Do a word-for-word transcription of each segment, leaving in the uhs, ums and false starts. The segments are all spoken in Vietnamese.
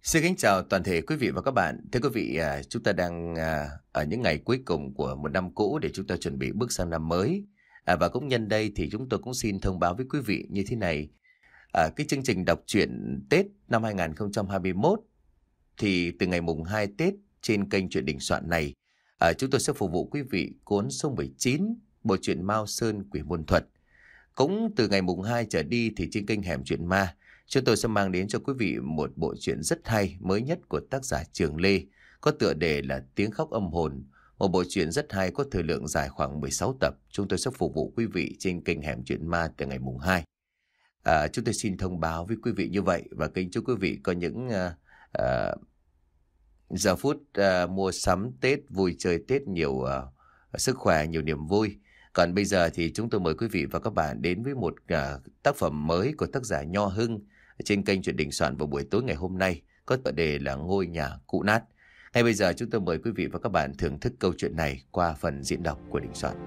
Xin kính chào toàn thể quý vị và các bạn. Thưa quý vị, à, chúng ta đang à, ở những ngày cuối cùng của một năm cũ để chúng ta chuẩn bị bước sang năm mới. À, và cũng nhân đây thì chúng tôi cũng xin thông báo với quý vị như thế này. À, cái chương trình đọc truyện Tết năm hai không hai mốt thì từ ngày mùng hai Tết trên kênh Truyện Đình Soạn này, à, chúng tôi sẽ phục vụ quý vị cuốn số mười chín, bộ truyện Mao Sơn Quỷ Môn Thuật. Cũng từ ngày mùng hai trở đi thì trên kênh Hẻm Truyện Ma, chúng tôi sẽ mang đến cho quý vị một bộ truyện rất hay mới nhất của tác giả Trường Lê, có tựa đề là Tiếng Khóc Âm Hồn. Một bộ truyện rất hay có thời lượng dài khoảng mười sáu tập. Chúng tôi sẽ phục vụ quý vị trên kênh Hẻm Truyện Ma từ ngày mùng hai. À, chúng tôi xin thông báo với quý vị như vậy và kính chúc quý vị có những uh, uh, giờ phút uh, mua sắm Tết, vui chơi Tết nhiều uh, sức khỏe, nhiều niềm vui. Còn bây giờ thì chúng tôi mời quý vị và các bạn đến với một uh, tác phẩm mới của tác giả Nho Hưng trên kênh Truyện Đình Soạn vào buổi tối ngày hôm nay, có tựa đề là Ngôi Nhà Cũ Nát. Ngay bây giờ chúng tôi mời quý vị và các bạn thưởng thức câu chuyện này qua phần diễn đọc của Đình Soạn.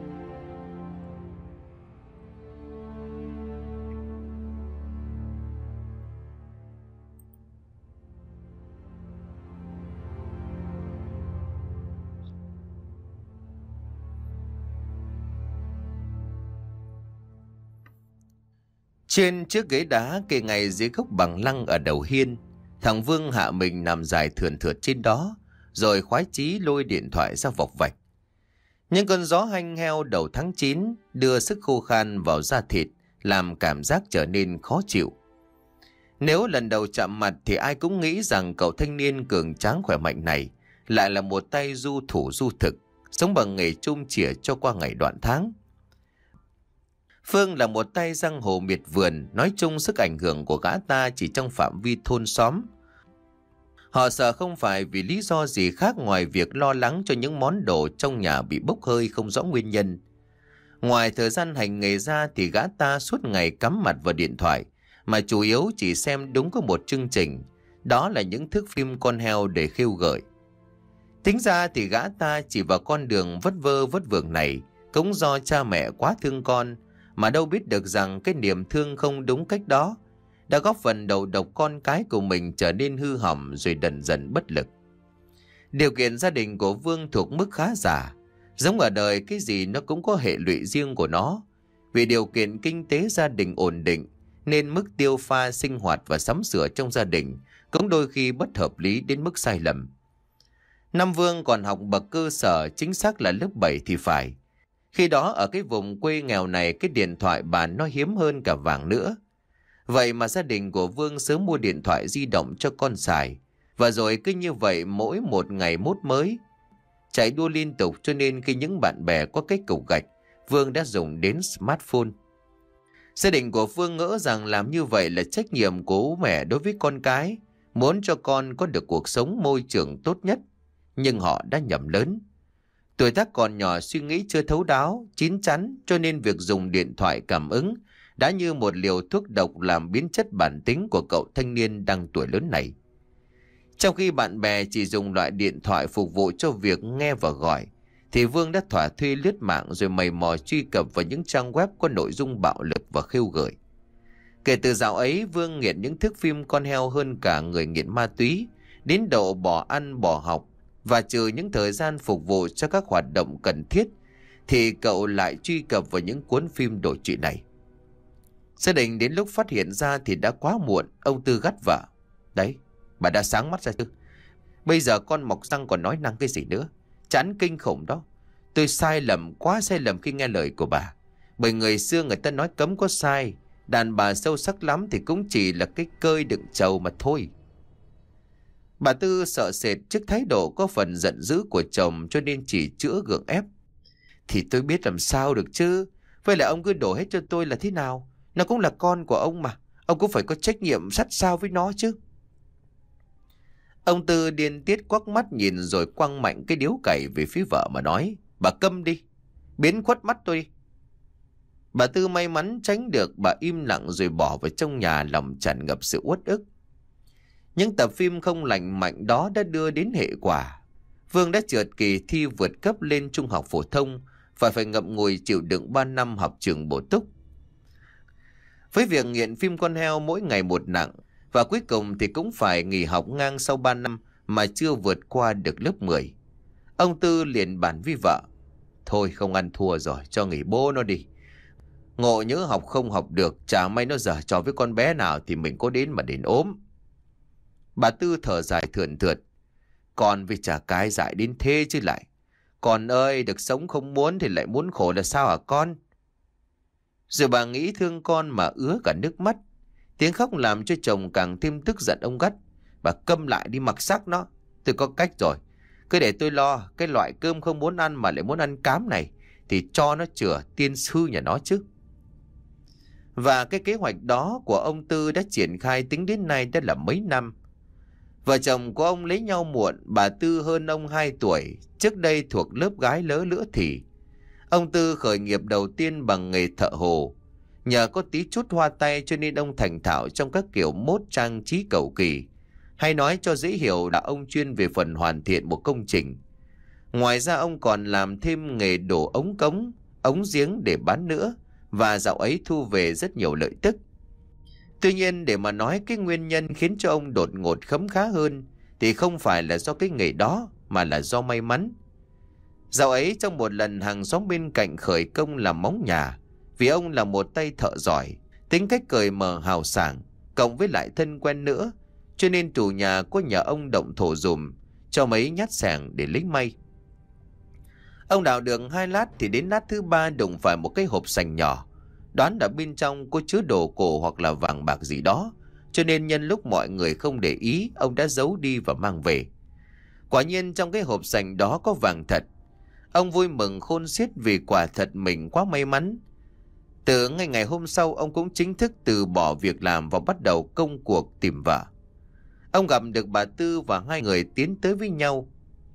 Trên chiếc ghế đá kê ngay dưới gốc bằng lăng ở đầu hiên, thằng Vương hạ mình nằm dài thườn thượt trên đó, rồi khoái chí lôi điện thoại ra vọc vạch. Những cơn gió hanh heo đầu tháng chín đưa sức khô khan vào da thịt, làm cảm giác trở nên khó chịu. Nếu lần đầu chạm mặt thì ai cũng nghĩ rằng cậu thanh niên cường tráng khỏe mạnh này lại là một tay du thủ du thực, sống bằng nghề chum chỉa cho qua ngày đoạn tháng. Phương là một tay giang hồ miệt vườn, nói chung sức ảnh hưởng của gã ta chỉ trong phạm vi thôn xóm. Họ sợ không phải vì lý do gì khác ngoài việc lo lắng cho những món đồ trong nhà bị bốc hơi không rõ nguyên nhân. Ngoài thời gian hành nghề ra thì gã ta suốt ngày cắm mặt vào điện thoại, mà chủ yếu chỉ xem đúng có một chương trình, đó là những thước phim con heo để khiêu gợi. Tính ra thì gã ta chỉ vào con đường vất vơ vất vưởng này cũng do cha mẹ quá thương con, mà đâu biết được rằng cái niềm thương không đúng cách đó đã góp phần đầu độc con cái của mình trở nên hư hỏng rồi dần dần bất lực. Điều kiện gia đình của Vương thuộc mức khá giả, giống ở đời cái gì nó cũng có hệ lụy riêng của nó. Vì điều kiện kinh tế gia đình ổn định nên mức tiêu pha sinh hoạt và sắm sửa trong gia đình cũng đôi khi bất hợp lý đến mức sai lầm. Năm Vương còn học bậc cơ sở, chính xác là lớp bảy thì phải. Khi đó ở cái vùng quê nghèo này, cái điện thoại bàn nó hiếm hơn cả vàng nữa. Vậy mà gia đình của Vương sớm mua điện thoại di động cho con xài. Và rồi cứ như vậy mỗi một ngày mốt mới, chạy đua liên tục, cho nên khi những bạn bè có cái cục gạch, Vương đã dùng đến smartphone. Gia đình của Vương ngỡ rằng làm như vậy là trách nhiệm của bố mẹ đối với con cái, muốn cho con có được cuộc sống môi trường tốt nhất. Nhưng họ đã nhầm lớn. Tuổi tác còn nhỏ, suy nghĩ chưa thấu đáo, chín chắn, cho nên việc dùng điện thoại cảm ứng đã như một liều thuốc độc làm biến chất bản tính của cậu thanh niên đang tuổi lớn này. Trong khi bạn bè chỉ dùng loại điện thoại phục vụ cho việc nghe và gọi, thì Vương đã thỏa thuê lướt mạng rồi mày mò truy cập vào những trang web có nội dung bạo lực và khiêu gợi. Kể từ dạo ấy, Vương nghiện những thước phim con heo hơn cả người nghiện ma túy, đến độ bỏ ăn bỏ học. Và trừ những thời gian phục vụ cho các hoạt động cần thiết thì cậu lại truy cập vào những cuốn phim đổi trụy này. Gia đình đến lúc phát hiện ra thì đã quá muộn. Ông Tư gắt vợ: "Đấy, bà đã sáng mắt ra chứ. Bây giờ con mọc răng còn nói năng cái gì nữa. Chán kinh khủng đó. Tôi sai lầm, quá sai lầm khi nghe lời của bà. Bởi người xưa người ta nói cấm có sai, đàn bà sâu sắc lắm thì cũng chỉ là cái cơi đựng trầu mà thôi." Bà Tư sợ sệt trước thái độ có phần giận dữ của chồng cho nên chỉ chữa gượng ép: "Thì tôi biết làm sao được chứ. Vậy là ông cứ đổ hết cho tôi là thế nào? Nó cũng là con của ông mà. Ông cũng phải có trách nhiệm sát sao với nó chứ." Ông Tư điên tiết quắc mắt nhìn rồi quăng mạnh cái điếu cày về phía vợ mà nói: "Bà câm đi, biến khuất mắt tôi đi." Bà Tư may mắn tránh được, bà im lặng rồi bỏ vào trong nhà, lòng tràn ngập sự uất ức. Những tập phim không lành mạnh đó đã đưa đến hệ quả. Vương đã trượt kỳ thi vượt cấp lên trung học phổ thông và phải ngậm ngùi chịu đựng ba năm học trường bổ túc. Với việc nghiện phim con heo mỗi ngày một nặng Và cuối cùng thì cũng phải nghỉ học ngang sau ba năm mà chưa vượt qua được lớp mười. Ông Tư liền bàn với vợ: thôi không ăn thua rồi, cho nghỉ bố nó đi. Ngộ nhớ học không học được, chả may nó giở trò với con bé nào thì mình có đến mà đến ốm. Bà Tư thở dài thườn thượt: con vì chả cái dại đến thế chứ lại. Con ơi, được sống không muốn thì lại muốn khổ là sao hả con? Rồi bà nghĩ thương con mà ứa cả nước mắt. Tiếng khóc làm cho chồng càng thêm tức giận, ông gắt: bà câm lại đi, mặc xác nó. Tôi có cách rồi. Cứ để tôi lo. Cái loại cơm không muốn ăn mà lại muốn ăn cám này thì cho nó chừa tiên sư nhà nó chứ. Và cái kế hoạch đó của ông Tư đã triển khai tính đến nay đã là mấy năm. Vợ chồng của ông lấy nhau muộn, bà Tư hơn ông hai tuổi, trước đây thuộc lớp gái lớ lữa thì. Ông Tư khởi nghiệp đầu tiên bằng nghề thợ hồ. Nhờ có tí chút hoa tay cho nên ông thành thạo trong các kiểu mốt trang trí cầu kỳ. Hay nói cho dễ hiểu là ông chuyên về phần hoàn thiện một công trình. Ngoài ra ông còn làm thêm nghề đổ ống cống, ống giếng để bán nữa, và dạo ấy thu về rất nhiều lợi tức. Tuy nhiên để mà nói cái nguyên nhân khiến cho ông đột ngột khấm khá hơn thì không phải là do cái nghề đó mà là do may mắn. Dạo ấy trong một lần hàng xóm bên cạnh khởi công làm móng nhà, vì ông là một tay thợ giỏi, tính cách cởi mở hào sảng, cộng với lại thân quen nữa, cho nên chủ nhà có nhờ ông động thổ dùm cho mấy nhát xẻng để lấy may. Ông đào được hai lát thì đến lát thứ ba đụng phải một cái hộp sành nhỏ, đoán là bên trong có chứa đồ cổ hoặc là vàng bạc gì đó, cho nên nhân lúc mọi người không để ý, ông đã giấu đi và mang về. Quả nhiên trong cái hộp sành đó có vàng thật. Ông vui mừng khôn xiết vì quả thật mình quá may mắn. Từ ngay ngày hôm sau, ông cũng chính thức từ bỏ việc làm và bắt đầu công cuộc tìm vợ. Ông gặp được bà Tư và hai người tiến tới với nhau.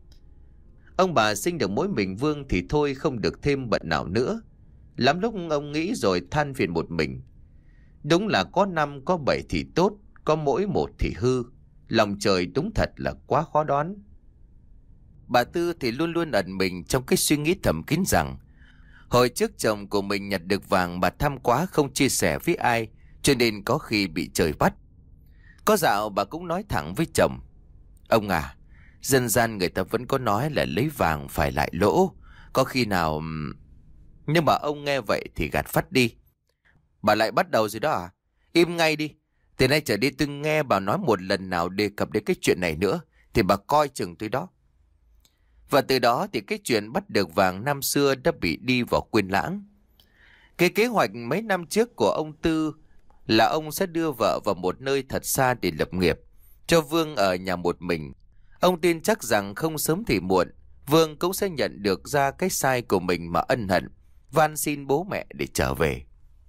Ông bà sinh được mỗi mình Vương thì thôi không được thêm bận nào nữa. Lắm lúc ông nghĩ rồi than phiền một mình. Đúng là có năm có bảy thì tốt, có mỗi một thì hư. Lòng trời đúng thật là quá khó đoán. Bà Tư thì luôn luôn ẩn mình trong cái suy nghĩ thầm kín rằng hồi trước chồng của mình nhặt được vàng mà tham quá không chia sẻ với ai, cho nên có khi bị trời bắt. Có dạo bà cũng nói thẳng với chồng: ông à, dân gian người ta vẫn có nói là lấy vàng phải lại lỗ, có khi nào... Nhưng mà ông nghe vậy thì gạt phắt đi. Bà lại bắt đầu rồi đó à? Im ngay đi. Từ nay trở đi tôi nghe bà nói một lần nào đề cập đến cái chuyện này nữa thì bà coi chừng tôi đó. Và từ đó thì cái chuyện bắt được vàng năm xưa đã bị đi vào quên lãng. Cái kế hoạch mấy năm trước của ông Tư là ông sẽ đưa vợ vào một nơi thật xa để lập nghiệp, cho Vương ở nhà một mình. Ông tin chắc rằng không sớm thì muộn, Vương cũng sẽ nhận được ra cái sai của mình mà ân hận, van xin bố mẹ để trở về.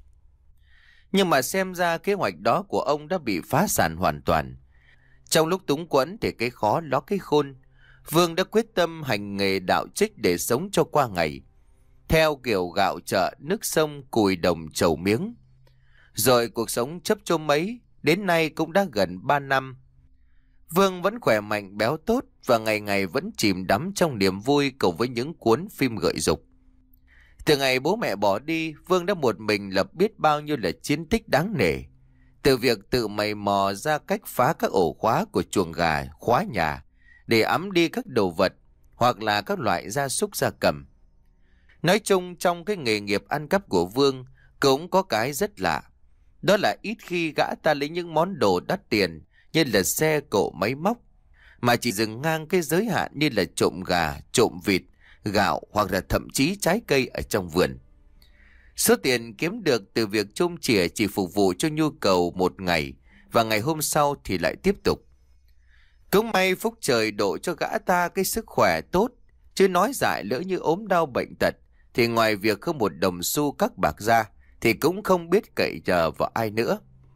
Nhưng mà xem ra kế hoạch đó của ông đã bị phá sản hoàn toàn. Trong lúc túng quẫn thì cái khó ló cái khôn, Vương đã quyết tâm hành nghề đạo trích để sống cho qua ngày, theo kiểu gạo chợ, nước sông, cùi đồng, trầu miếng. Rồi cuộc sống chấp chôm mấy, đến nay cũng đã gần ba năm. Vương vẫn khỏe mạnh béo tốt và ngày ngày vẫn chìm đắm trong niềm vui cùng với những cuốn phim gợi dục. Từ ngày bố mẹ bỏ đi, Vương đã một mình lập biết bao nhiêu là chiến tích đáng nể. Từ việc tự mày mò ra cách phá các ổ khóa của chuồng gà, khóa nhà, để ẵm đi các đồ vật hoặc là các loại gia súc gia cầm. Nói chung trong cái nghề nghiệp ăn cắp của Vương cũng có cái rất lạ. Đó là ít khi gã ta lấy những món đồ đắt tiền như là xe cộ máy móc, mà chỉ dừng ngang cái giới hạn như là trộm gà, trộm vịt, gạo hoặc là thậm chí trái cây ở trong vườn. Số tiền kiếm được từ việc chôm chìa chỉ phục vụ cho nhu cầu một ngày, và ngày hôm sau thì lại tiếp tục. Cũng may phúc trời độ cho gã ta cái sức khỏe tốt, chứ nói dại lỡ như ốm đau bệnh tật thì ngoài việc không một đồng xu các bạc ra thì cũng không biết cậy nhờ vào ai nữa.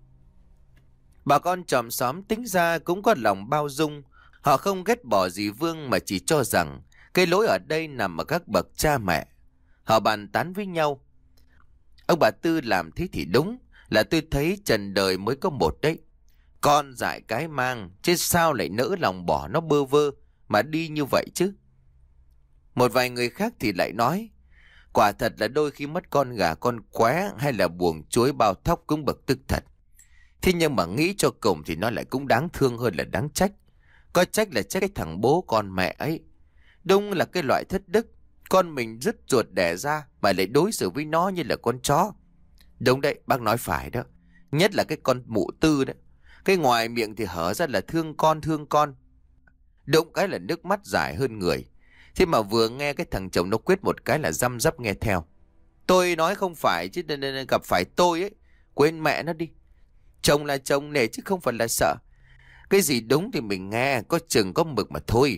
Bà con chòm xóm tính ra cũng có lòng bao dung. Họ không ghét bỏ gì Vương mà chỉ cho rằng cái lỗi ở đây nằm ở các bậc cha mẹ. Họ bàn tán với nhau: ông bà Tư làm thế thì đúng, là tôi thấy trần đời mới có một đấy. Con dại cái mang, chứ sao lại nỡ lòng bỏ nó bơ vơ mà đi như vậy chứ. Một vài người khác thì lại nói: quả thật là đôi khi mất con gà con qué hay là buồng chuối bao thóc cũng bực tức thật. Thế nhưng mà nghĩ cho cùng thì nó lại cũng đáng thương hơn là đáng trách. Có trách là trách cái thằng bố con mẹ ấy. Đúng là cái loại thất đức. Con mình dứt ruột đẻ ra mà lại đối xử với nó như là con chó. Đúng đấy, bác nói phải đó. Nhất là cái con mụ Tư đấy. Cái ngoài miệng thì hở ra là thương con thương con. Đúng cái là nước mắt dài hơn người. Thế mà vừa nghe cái thằng chồng nó quyết một cái là răm rắp nghe theo. Tôi nói không phải chứ nên, nên gặp phải tôi ấy. Quên mẹ nó đi. Chồng là chồng nể chứ không phải là sợ. Cái gì đúng thì mình nghe, có chừng có mực mà thôi.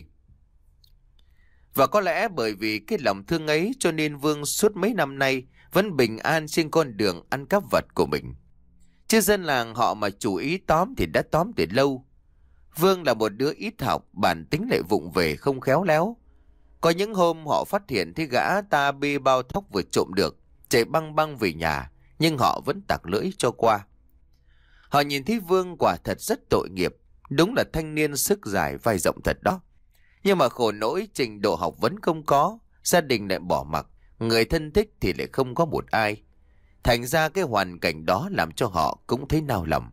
Và có lẽ bởi vì cái lòng thương ấy cho nên Vương suốt mấy năm nay vẫn bình an trên con đường ăn cắp vật của mình. Chứ dân làng họ mà chủ ý tóm thì đã tóm từ lâu. Vương là một đứa ít học, bản tính lại vụng về không khéo léo. Có những hôm họ phát hiện thấy gã ta bê bao thóc vừa trộm được, chạy băng băng về nhà, nhưng họ vẫn tặc lưỡi cho qua. Họ nhìn thấy Vương quả thật rất tội nghiệp, đúng là thanh niên sức dài vai rộng thật đó. Nhưng mà khổ nỗi trình độ học vấn không có, gia đình lại bỏ mặc, người thân thích thì lại không có một ai. Thành ra cái hoàn cảnh đó làm cho họ cũng thấy nao lòng.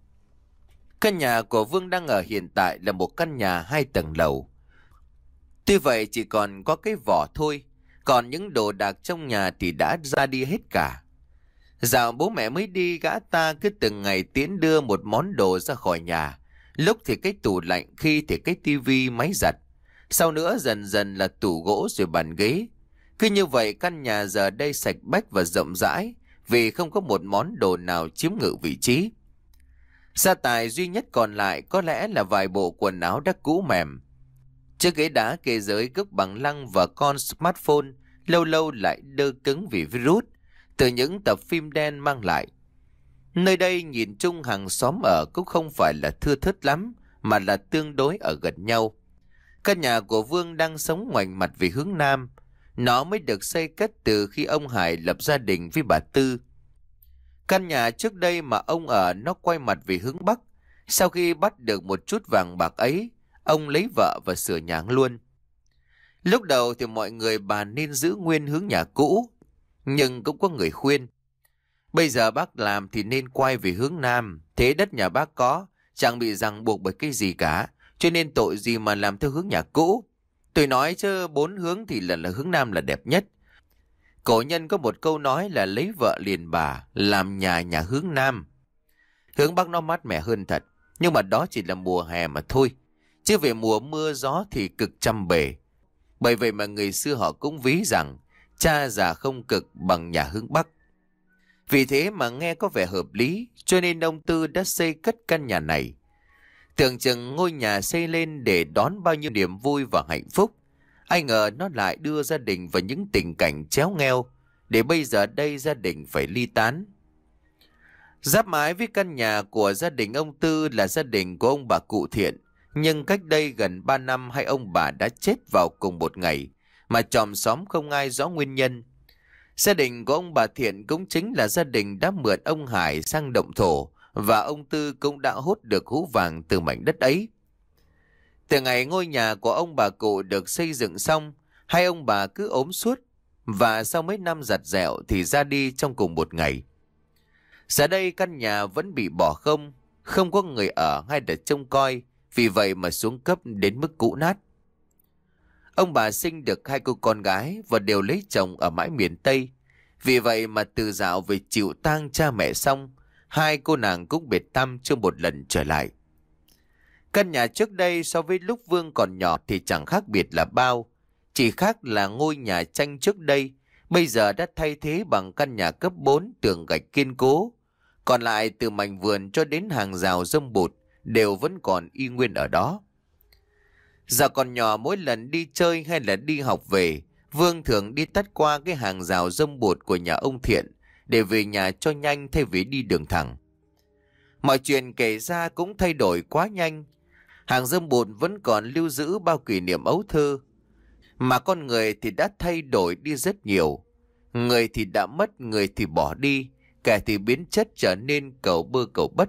Căn nhà của Vương đang ở hiện tại là một căn nhà hai tầng lầu. Tuy vậy chỉ còn có cái vỏ thôi, còn những đồ đạc trong nhà thì đã ra đi hết cả. Dạo bố mẹ mới đi, gã ta cứ từng ngày tiến đưa một món đồ ra khỏi nhà. Lúc thì cái tủ lạnh, khi thì cái tivi, máy giặt. Sau nữa dần dần là tủ gỗ rồi bàn ghế. Cứ như vậy căn nhà giờ đây sạch bách và rộng rãi, vì không có một món đồ nào chiếm ngự vị trí. Gia tài duy nhất còn lại có lẽ là vài bộ quần áo đã cũ mềm. Chiếc ghế đá kê giới gốc bằng lăng và con smartphone lâu lâu lại đơ cứng vì virus từ những tập phim đen mang lại. Nơi đây nhìn chung hàng xóm ở cũng không phải là thưa thớt lắm, mà là tương đối ở gần nhau. Căn nhà của Vương đang sống ngoảnh mặt về hướng Nam. Nó mới được xây cất từ khi ông Hải lập gia đình với bà Tư. Căn nhà trước đây mà ông ở nó quay mặt về hướng Bắc. Sau khi bắt được một chút vàng bạc ấy, ông lấy vợ và sửa nhà luôn. Lúc đầu thì mọi người bàn nên giữ nguyên hướng nhà cũ, nhưng cũng có người khuyên. Bây giờ bác làm thì nên quay về hướng Nam, thế đất nhà bác có, chẳng bị ràng buộc bởi cái gì cả, cho nên tội gì mà làm theo hướng nhà cũ. Tôi nói chứ bốn hướng thì là, là hướng Nam là đẹp nhất. Cổ nhân có một câu nói là lấy vợ liền bà, làm nhà nhà hướng Nam. Hướng Bắc nó mát mẻ hơn thật, nhưng mà đó chỉ là mùa hè mà thôi. Chứ về mùa mưa gió thì cực trăm bề. Bởi vậy mà người xưa họ cũng ví rằng cha già không cực bằng nhà hướng Bắc. Vì thế mà nghe có vẻ hợp lý, cho nên ông Tư đã xây cất căn nhà này. Tưởng chừng ngôi nhà xây lên để đón bao nhiêu niềm vui và hạnh phúc. Ai ngờ nó lại đưa gia đình vào những tình cảnh chéo ngheo, để bây giờ đây gia đình phải ly tán. Giáp mái với căn nhà của gia đình ông Tư là gia đình của ông bà cụ Thiện. Nhưng cách đây gần ba năm hai ông bà đã chết vào cùng một ngày, mà chòm xóm không ai rõ nguyên nhân. Gia đình của ông bà Thiện cũng chính là gia đình đã mượn ông Hải sang động thổ, và ông Tư cũng đã hốt được hũ vàng từ mảnh đất ấy. Từ ngày ngôi nhà của ông bà cụ được xây dựng xong, hai ông bà cứ ốm suốt, và sau mấy năm giặt dẹo thì ra đi trong cùng một ngày. Giờ đây căn nhà vẫn bị bỏ không, không có người ở hay để trông coi, vì vậy mà xuống cấp đến mức cũ nát. Ông bà sinh được hai cô con gái và đều lấy chồng ở mãi miền Tây. Vì vậy mà từ dạo về chịu tang cha mẹ xong, hai cô nàng cũng biệt tâm chưa một lần trở lại. Căn nhà trước đây so với lúc Vương còn nhỏ thì chẳng khác biệt là bao. Chỉ khác là ngôi nhà tranh trước đây bây giờ đã thay thế bằng căn nhà cấp bốn tường gạch kiên cố. Còn lại từ mảnh vườn cho đến hàng rào râm bụt đều vẫn còn y nguyên ở đó. Giờ còn nhỏ, mỗi lần đi chơi hay là đi học về, Vương thường đi tắt qua cái hàng rào râm bụt của nhà ông Thiện để về nhà cho nhanh thay vì đi đường thẳng. Mọi chuyện kể ra cũng thay đổi quá nhanh. Hàng râm bụt vẫn còn lưu giữ bao kỷ niệm ấu thơ, mà con người thì đã thay đổi đi rất nhiều. Người thì đã mất, người thì bỏ đi, kẻ thì biến chất trở nên cầu bơ cầu bất.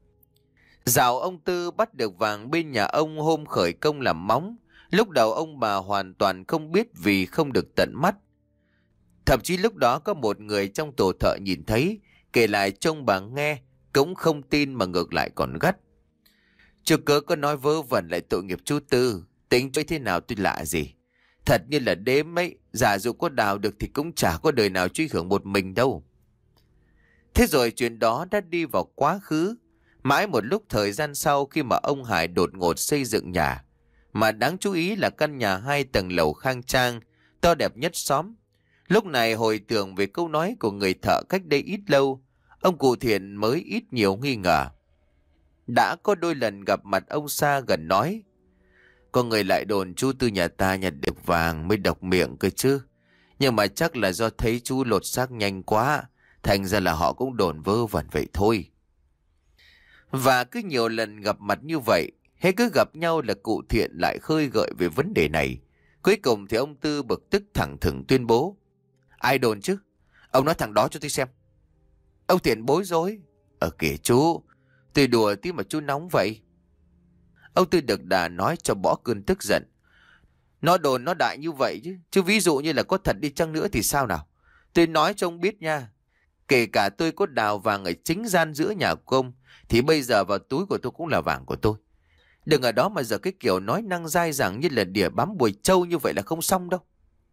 Dạo ông Tư bắt được vàng bên nhà ông hôm khởi công làm móng, lúc đầu ông bà hoàn toàn không biết vì không được tận mắt. Thậm chí lúc đó có một người trong tổ thợ nhìn thấy, kể lại trông bà nghe, cũng không tin mà ngược lại còn gắt. Chú cớ có nói vớ vẩn lại tội nghiệp chú Tư, tính chơi thế nào tôi lạ gì. Thật như là đếm ấy, giả dụ có đào được thì cũng chả có đời nào truy hưởng một mình đâu. Thế rồi chuyện đó đã đi vào quá khứ. Mãi một lúc thời gian sau khi mà ông Hải đột ngột xây dựng nhà, mà đáng chú ý là căn nhà hai tầng lầu khang trang, to đẹp nhất xóm. Lúc này hồi tưởng về câu nói của người thợ cách đây ít lâu, ông cụ Thiện mới ít nhiều nghi ngờ. Đã có đôi lần gặp mặt ông Sa gần nói, có người lại đồn chú Tư nhà ta nhặt được vàng mới độc miệng cơ chứ. Nhưng mà chắc là do thấy chú lột xác nhanh quá, thành ra là họ cũng đồn vớ vẩn vậy thôi. Và cứ nhiều lần gặp mặt như vậy, hay cứ gặp nhau là cụ Thiện lại khơi gợi về vấn đề này. Cuối cùng thì ông Tư bực tức thẳng thừng tuyên bố, ai đồn chứ? Ông nói thằng đó cho tôi xem. Ông Thiện bối rối, ở kìa chú, tôi đùa tí mà chú nóng vậy. Ông Tư đực đà nói cho bỏ cơn tức giận. Nó đồn nó đại như vậy chứ, chứ ví dụ như là có thật đi chăng nữa thì sao nào? Tôi nói cho ông biết nha, kể cả tôi có đào vàng ở chính gian giữa nhà của ông, thì bây giờ vào túi của tôi cũng là vàng của tôi. Đừng ở đó mà giờ cái kiểu nói năng dai dẳng như là đỉa bám bùi trâu như vậy là không xong đâu.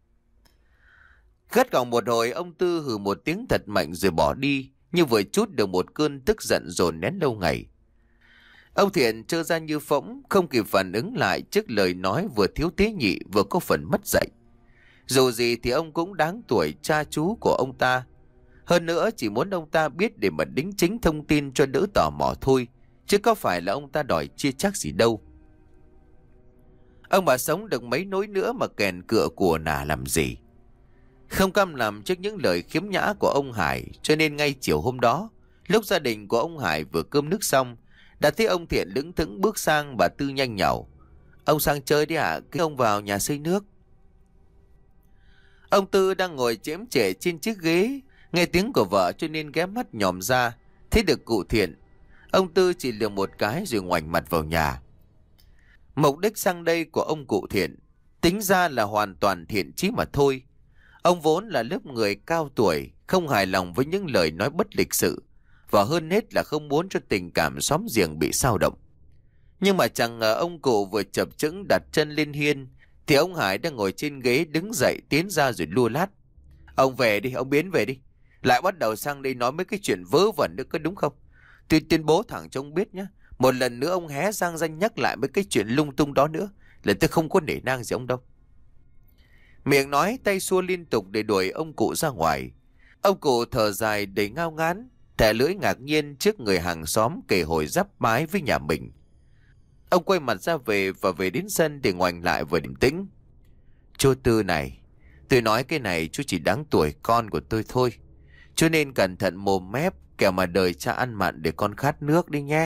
Gắt gỏng một hồi, ông Tư hừ một tiếng thật mạnh rồi bỏ đi, như vừa trút được một cơn tức giận dồn nén lâu ngày. Ông Thiện trơ ra như phỗng, không kịp phản ứng lại trước lời nói vừa thiếu tế nhị vừa có phần mất dạy. Dù gì thì ông cũng đáng tuổi cha chú của ông ta. Hơn nữa chỉ muốn ông ta biết để mà đính chính thông tin cho đỡ tò mò thôi, chứ có phải là ông ta đòi chia chác gì đâu. Ông bà sống được mấy nối nữa mà kèn cựa của nà làm gì. Không cam lòng trước những lời khiếm nhã của ông Hải, cho nên ngay chiều hôm đó, lúc gia đình của ông Hải vừa cơm nước xong, đã thấy ông Thiện lững thững bước sang. Bà Tư nhanh nhảu, ông sang chơi đi ạ, à? Cái ông vào nhà xây nước. Ông Tư đang ngồi chễm chệ trên chiếc ghế, nghe tiếng của vợ cho nên ghé mắt nhòm ra, thấy được cụ Thiện. Ông Tư chỉ liều một cái rồi ngoảnh mặt vào nhà. Mục đích sang đây của ông cụ Thiện tính ra là hoàn toàn thiện chí mà thôi. Ông vốn là lớp người cao tuổi, không hài lòng với những lời nói bất lịch sự, và hơn hết là không muốn cho tình cảm xóm giềng bị xao động. Nhưng mà chẳng ngờ ông cụ vừa chập chững đặt chân lên hiên, thì ông Hải đang ngồi trên ghế đứng dậy tiến ra rồi lua lát. Ông về đi, ông biến về đi. Lại bắt đầu sang đây nói mấy cái chuyện vớ vẩn nữa có đúng không? Tôi tuyên bố thẳng cho ông biết nhé. Một lần nữa ông hé răng danh nhắc lại mấy cái chuyện lung tung đó nữa là tôi không có nể nang gì ông đâu. Miệng nói tay xua liên tục để đuổi ông cụ ra ngoài. Ông cụ thở dài đầy ngao ngán, thẻ lưỡi ngạc nhiên trước người hàng xóm kề hồi giáp mái với nhà mình. Ông quay mặt ra về và về đến sân để ngoảnh lại vừa điềm tĩnh. Chú Tư này, tôi nói cái này chú chỉ đáng tuổi con của tôi thôi. Chú nên cẩn thận mồm mép, kẻo mà đời cha ăn mặn để con khát nước đi nghe.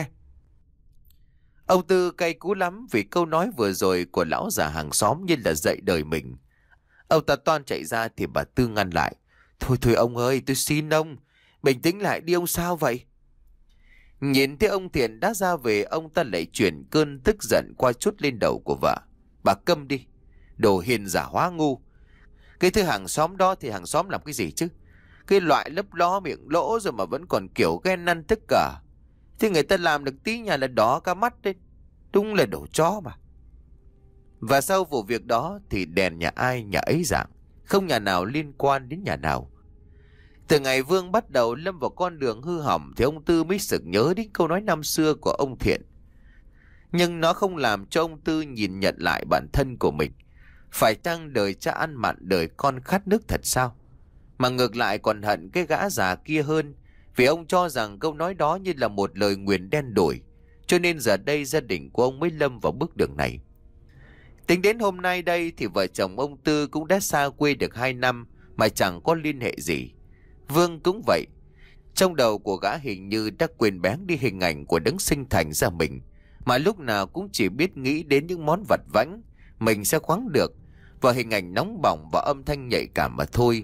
Ông Tư cay cú lắm vì câu nói vừa rồi của lão già hàng xóm như là dạy đời mình. Ông ta toan chạy ra thì bà Tư ngăn lại. Thôi thôi ông ơi, tôi xin ông, bình tĩnh lại đi ông, sao vậy? Nhìn thấy ông Thiện đã ra về, ông ta lại chuyển cơn tức giận qua chút lên đầu của vợ. Bà câm đi, đồ hiền giả hóa ngu. Cái thứ hàng xóm đó thì hàng xóm làm cái gì chứ? Cái loại lấp ló miệng lỗ rồi mà vẫn còn kiểu ghen năn tức cả. Thì người ta làm được tí nhà là đỏ cả mắt lên. Đúng là đồ chó mà. Và sau vụ việc đó thì đèn nhà ai nhà ấy dạng, không nhà nào liên quan đến nhà nào. Từ ngày Vương bắt đầu lâm vào con đường hư hỏng thì ông Tư mới sực nhớ đến câu nói năm xưa của ông Thiện. Nhưng nó không làm cho ông Tư nhìn nhận lại bản thân của mình. Phải chăng đời cha ăn mặn đời con khát nước thật sao? Mà ngược lại còn hận cái gã già kia hơn, vì ông cho rằng câu nói đó như là một lời nguyền đen đổi. Cho nên giờ đây gia đình của ông mới lâm vào bước đường này. Tính đến hôm nay đây thì vợ chồng ông Tư cũng đã xa quê được hai năm mà chẳng có liên hệ gì. Vương cũng vậy. Trong đầu của gã hình như đã quên bén đi hình ảnh của đấng sinh thành ra mình, mà lúc nào cũng chỉ biết nghĩ đến những món vặt vãnh mình sẽ khoáng được, và hình ảnh nóng bỏng và âm thanh nhạy cảm mà thôi.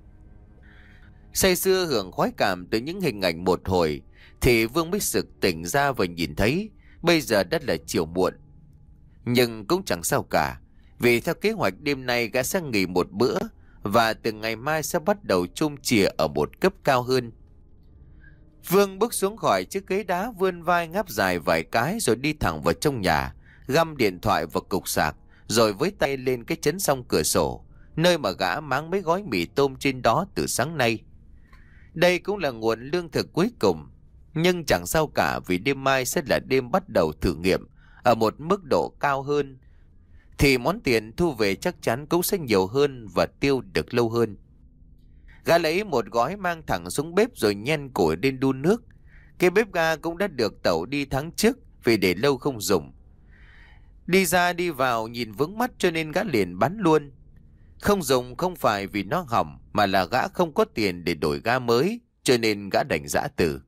Say sưa hưởng khoái cảm từ những hình ảnh một hồi thì Vương mới sực tỉnh ra và nhìn thấy bây giờ đã là chiều muộn. Nhưng cũng chẳng sao cả, vì theo kế hoạch đêm nay gã sẽ nghỉ một bữa, và từ ngày mai sẽ bắt đầu chôm chìa ở một cấp cao hơn. Vương bước xuống khỏi chiếc ghế đá, vươn vai ngáp dài vài cái rồi đi thẳng vào trong nhà, găm điện thoại vào cục sạc, rồi với tay lên cái chấn song cửa sổ, nơi mà gã máng mấy gói mì tôm trên đó từ sáng nay. Đây cũng là nguồn lương thực cuối cùng, nhưng chẳng sao cả vì đêm mai sẽ là đêm bắt đầu thử nghiệm ở một mức độ cao hơn, thì món tiền thu về chắc chắn cũng sẽ nhiều hơn và tiêu được lâu hơn. Gã lấy một gói mang thẳng xuống bếp rồi nhen củi lên đun nước. Cái bếp ga cũng đã được tẩu đi tháng trước vì để lâu không dùng. Đi ra đi vào nhìn vướng mắt cho nên gã liền bán luôn. Không dùng không phải vì nó hỏng, mà là gã không có tiền để đổi ga mới, cho nên gã đành giã từ.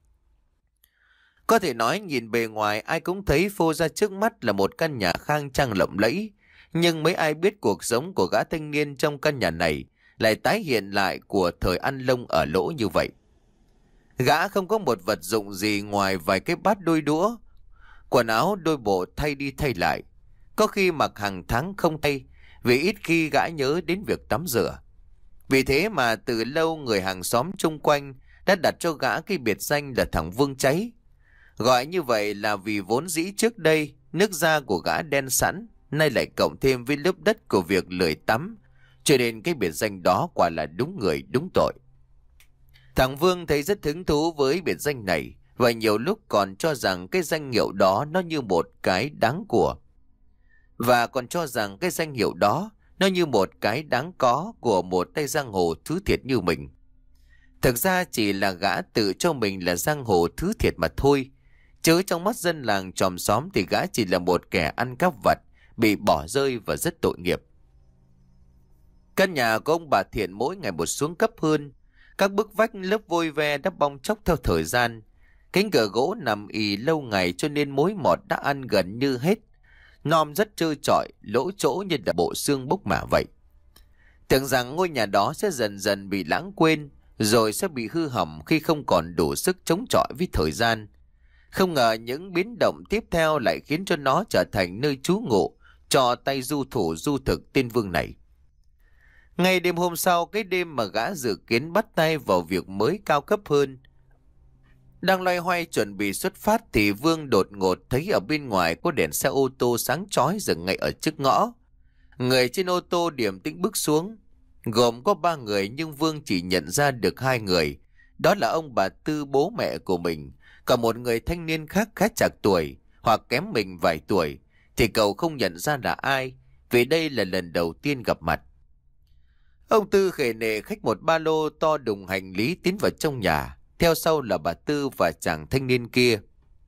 Có thể nói nhìn bề ngoài ai cũng thấy phô ra trước mắt là một căn nhà khang trang lộng lẫy, nhưng mấy ai biết cuộc sống của gã thanh niên trong căn nhà này lại tái hiện lại của thời ăn lông ở lỗ như vậy. Gã không có một vật dụng gì ngoài vài cái bát đôi đũa, quần áo đôi bộ thay đi thay lại, có khi mặc hàng tháng không thay, vì ít khi gã nhớ đến việc tắm rửa. Vì thế mà từ lâu người hàng xóm chung quanh đã đặt cho gã cái biệt danh là thằng Vương Cháy. Gọi như vậy là vì vốn dĩ trước đây nước da của gã đen sẵn, nay lại cộng thêm với lớp đất của việc lười tắm, cho nên cái biệt danh đó quả là đúng người đúng tội. Thằng Vương thấy rất hứng thú với biệt danh này, và nhiều lúc còn cho rằng cái danh hiệu đó nó như một cái đáng của. Và còn cho rằng cái danh hiệu đó nó như một cái đáng có của một tay giang hồ thứ thiệt như mình. Thực ra chỉ là gã tự cho mình là giang hồ thứ thiệt mà thôi. Chứ trong mắt dân làng chòm xóm thì gã chỉ là một kẻ ăn cắp vặt, bị bỏ rơi và rất tội nghiệp. Căn nhà của ông bà Thiện mỗi ngày một xuống cấp hơn. Các bức vách lớp vôi ve đã bong chóc theo thời gian. Cánh cửa gỗ nằm ì lâu ngày cho nên mối mọt đã ăn gần như hết. Nom rất trơ trọi, lỗ chỗ như là bộ xương bốc mả vậy. Tưởng rằng ngôi nhà đó sẽ dần dần bị lãng quên, rồi sẽ bị hư hỏng khi không còn đủ sức chống chọi với thời gian. Không ngờ những biến động tiếp theo lại khiến cho nó trở thành nơi trú ngụ cho tay du thủ du thực tên Vương này. Ngay đêm hôm sau, cái đêm mà gã dự kiến bắt tay vào việc mới cao cấp hơn, đang loay hoay chuẩn bị xuất phát thì Vương đột ngột thấy ở bên ngoài có đèn xe ô tô sáng chói dừng ngay ở trước ngõ. Người trên ô tô điềm tĩnh bước xuống, gồm có ba người nhưng Vương chỉ nhận ra được hai người. Đó là ông bà Tư, bố mẹ của mình, còn một người thanh niên khác khá chạc tuổi hoặc kém mình vài tuổi thì cậu không nhận ra là ai, vì đây là lần đầu tiên gặp mặt. Ông Tư khề nệ xách một ba lô to đùng hành lý tiến vào trong nhà, theo sau là bà Tư và chàng thanh niên kia.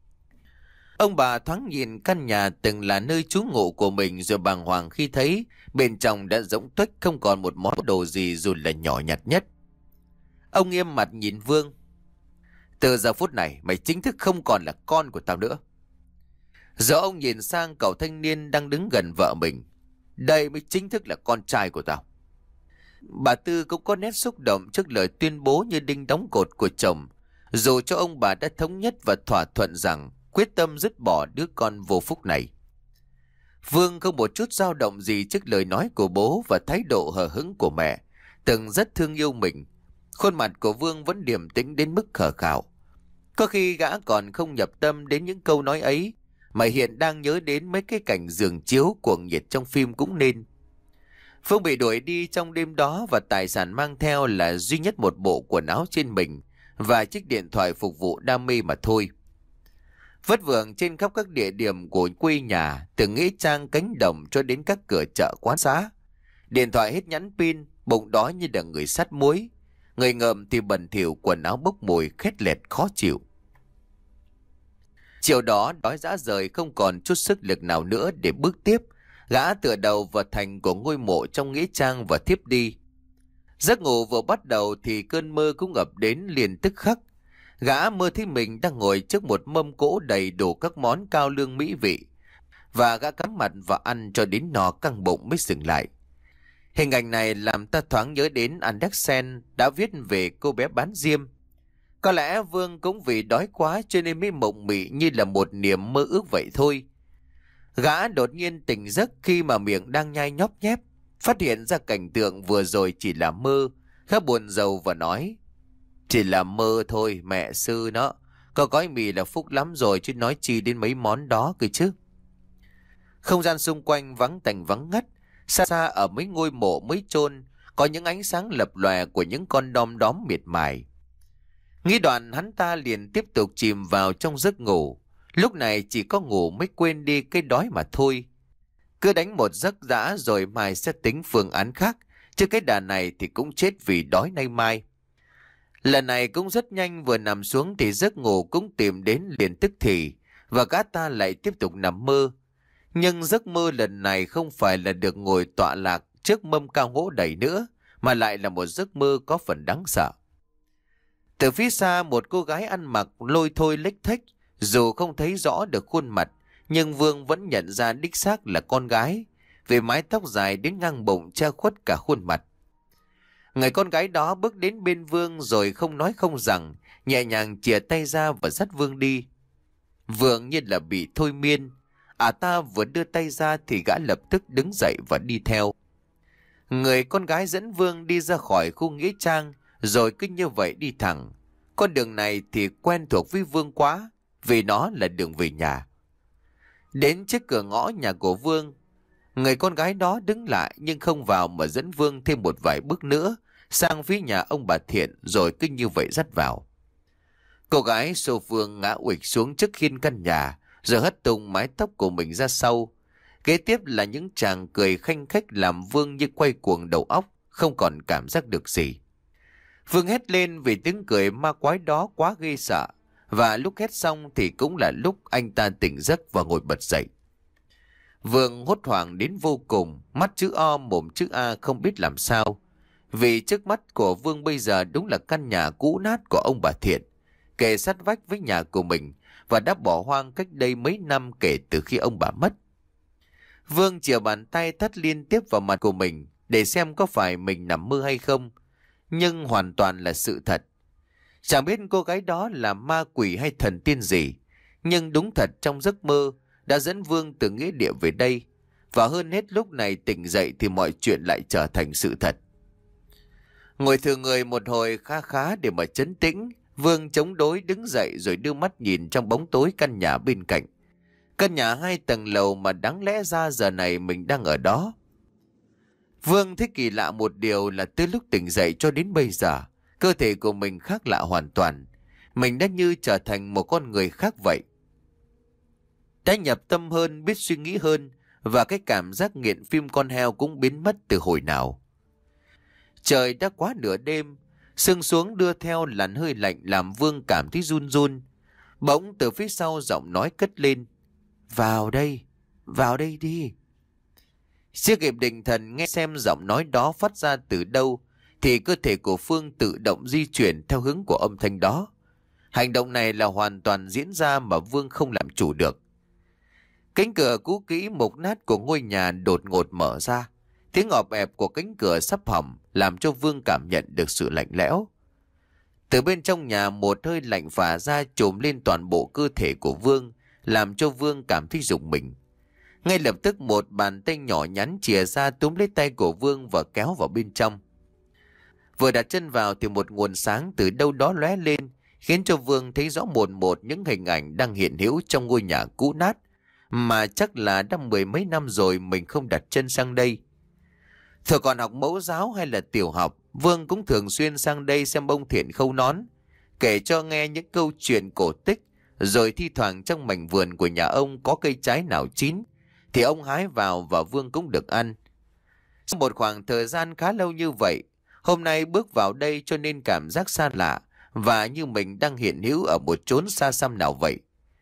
Ông bà thoáng nhìn căn nhà từng là nơi trú ngụ của mình rồi bàng hoàng khi thấy bên trong đã rỗng tuếch, không còn một món đồ gì dù là nhỏ nhặt nhất. Ông nghiêm mặt nhìn Vương. Từ giờ phút này mày chính thức không còn là con của tao nữa. Giờ ông nhìn sang cậu thanh niên đang đứng gần vợ mình. Đây mới chính thức là con trai của tao. Bà Tư cũng có nét xúc động trước lời tuyên bố như đinh đóng cột của chồng, dù cho ông bà đã thống nhất và thỏa thuận rằng quyết tâm dứt bỏ đứa con vô phúc này. Vương không một chút dao động gì trước lời nói của bố và thái độ hờ hững của mẹ, từng rất thương yêu mình. Khuôn mặt của Vương vẫn điềm tĩnh đến mức khờ khạo. Có khi gã còn không nhập tâm đến những câu nói ấy, mà hiện đang nhớ đến mấy cái cảnh giường chiếu cuồng nhiệt trong phim cũng nên. Phương bị đuổi đi trong đêm đó và tài sản mang theo là duy nhất một bộ quần áo trên mình và chiếc điện thoại phục vụ đam mê mà thôi. Vất vưởng trên khắp các địa điểm của quê nhà, từ nghĩa trang, cánh đồng cho đến các cửa chợ quán xá. Điện thoại hết nhắn pin, bụng đói như là người sắt muối. Người ngợm thì bẩn thỉu, quần áo bốc mùi khét lẹt khó chịu. Chiều đó đói rã rời, không còn chút sức lực nào nữa để bước tiếp. Gã tựa đầu vào thành của ngôi mộ trong nghĩa trang và thiếp đi. Giấc ngủ vừa bắt đầu thì cơn mơ cũng ập đến liền tức khắc. Gã mơ thấy mình đang ngồi trước một mâm cỗ đầy đủ các món cao lương mỹ vị, và gã cắm mặt và ăn cho đến no căng bụng mới dừng lại. Hình ảnh này làm ta thoáng nhớ đến Andersen đã viết về cô bé bán diêm. Có lẽ Vương cũng vì đói quá cho nên mới mộng mị như là một niềm mơ ước vậy thôi. Gã đột nhiên tỉnh giấc khi mà miệng đang nhai nhóp nhép, phát hiện ra cảnh tượng vừa rồi chỉ là mơ. Gã buồn rầu và nói: Chỉ là mơ thôi, mẹ sư nó. Có gói mì là phúc lắm rồi chứ nói chi đến mấy món đó cơ chứ. Không gian xung quanh vắng tành vắng ngắt. Xa xa ở mấy ngôi mộ mới chôn có những ánh sáng lập lòe của những con đom đóm miệt mài. Nghĩ đoạn hắn ta liền tiếp tục chìm vào trong giấc ngủ. Lúc này chỉ có ngủ mới quên đi cái đói mà thôi. Cứ đánh một giấc đã rồi mai sẽ tính phương án khác. Chứ cái đàn này thì cũng chết vì đói nay mai. Lần này cũng rất nhanh, vừa nằm xuống thì giấc ngủ cũng tìm đến liền tức thì. Và gã ta lại tiếp tục nằm mơ. Nhưng giấc mơ lần này không phải là được ngồi tọa lạc trước mâm cao gỗ đầy nữa, mà lại là một giấc mơ có phần đáng sợ. Từ phía xa một cô gái ăn mặc lôi thôi lếch thếch, dù không thấy rõ được khuôn mặt, nhưng Vương vẫn nhận ra đích xác là con gái, vì mái tóc dài đến ngang bụng che khuất cả khuôn mặt. Người con gái đó bước đến bên Vương rồi không nói không rằng, nhẹ nhàng chìa tay ra và dắt Vương đi. Vương như là bị thôi miên. À ta vừa đưa tay ra thì gã lập tức đứng dậy và đi theo. Người con gái dẫn Vương đi ra khỏi khu nghĩa trang, rồi cứ như vậy đi thẳng. Con đường này thì quen thuộc với Vương quá, vì nó là đường về nhà. Đến trước cửa ngõ nhà của Vương, người con gái đó đứng lại nhưng không vào mà dẫn Vương thêm một vài bước nữa sang phía nhà ông bà Thiện, rồi cứ như vậy dắt vào. Cô gái xô Vương ngã uịch xuống trước khiên căn nhà, rồi hất tung mái tóc của mình ra sau. Kế tiếp là những chàng cười khanh khách làm Vương như quay cuồng đầu óc, không còn cảm giác được gì. Vương hét lên vì tiếng cười ma quái đó quá ghê sợ, và lúc hét xong thì cũng là lúc anh ta tỉnh giấc và ngồi bật dậy. Vương hốt hoảng đến vô cùng, mắt chữ O mồm chữ A không biết làm sao, vì trước mắt của Vương bây giờ đúng là căn nhà cũ nát của ông bà Thiện, kề sát vách với nhà của mình và đã bỏ hoang cách đây mấy năm kể từ khi ông bà mất. Vương chìa bàn tay tát liên tiếp vào mặt của mình để xem có phải mình nằm mơ hay không, nhưng hoàn toàn là sự thật. Chẳng biết cô gái đó là ma quỷ hay thần tiên gì, nhưng đúng thật trong giấc mơ đã dẫn Vương từ nghĩa địa về đây, và hơn hết lúc này tỉnh dậy thì mọi chuyện lại trở thành sự thật. Ngồi thử người một hồi khá khá để mà trấn tĩnh, Vương chống đối đứng dậy rồi đưa mắt nhìn trong bóng tối căn nhà bên cạnh. Căn nhà hai tầng lầu mà đáng lẽ ra giờ này mình đang ở đó. Vương thấy kỳ lạ một điều là từ lúc tỉnh dậy cho đến bây giờ, cơ thể của mình khác lạ hoàn toàn. Mình đã như trở thành một con người khác vậy. Đã nhập tâm hơn, biết suy nghĩ hơn, và cái cảm giác nghiện phim con heo cũng biến mất từ hồi nào. Trời đã quá nửa đêm, sương xuống đưa theo làn hơi lạnh làm Vương cảm thấy run run. Bỗng từ phía sau giọng nói cất lên: "Vào đây, vào đây đi." Chưa kịp định thần nghe xem giọng nói đó phát ra từ đâu, thì cơ thể của Phương tự động di chuyển theo hướng của âm thanh đó. Hành động này là hoàn toàn diễn ra mà Vương không làm chủ được. Cánh cửa cũ kỹ mục nát của ngôi nhà đột ngột mở ra. Tiếng ọp ẹp của cánh cửa sắp hỏng làm cho Vương cảm nhận được sự lạnh lẽo. Từ bên trong nhà một hơi lạnh phả ra trùm lên toàn bộ cơ thể của Vương, làm cho Vương cảm thấy rùng mình. Ngay lập tức một bàn tay nhỏ nhắn chìa ra túm lấy tay của Vương và kéo vào bên trong. Vừa đặt chân vào thì một nguồn sáng từ đâu đó lóe lên, khiến cho Vương thấy rõ một một những hình ảnh đang hiện hữu trong ngôi nhà cũ nát, mà chắc là đã mười mấy năm rồi mình không đặt chân sang đây. Thời còn học mẫu giáo hay là tiểu học, Vương cũng thường xuyên sang đây xem ông Thiện khâu nón, kể cho nghe những câu chuyện cổ tích, rồi thi thoảng trong mảnh vườn của nhà ông có cây trái nào chín thì ông hái vào và Vương cũng được ăn. Sau một khoảng thời gian khá lâu như vậy, hôm nay bước vào đây cho nên cảm giác xa lạ và như mình đang hiện hữu ở một chốn xa xăm nào vậy.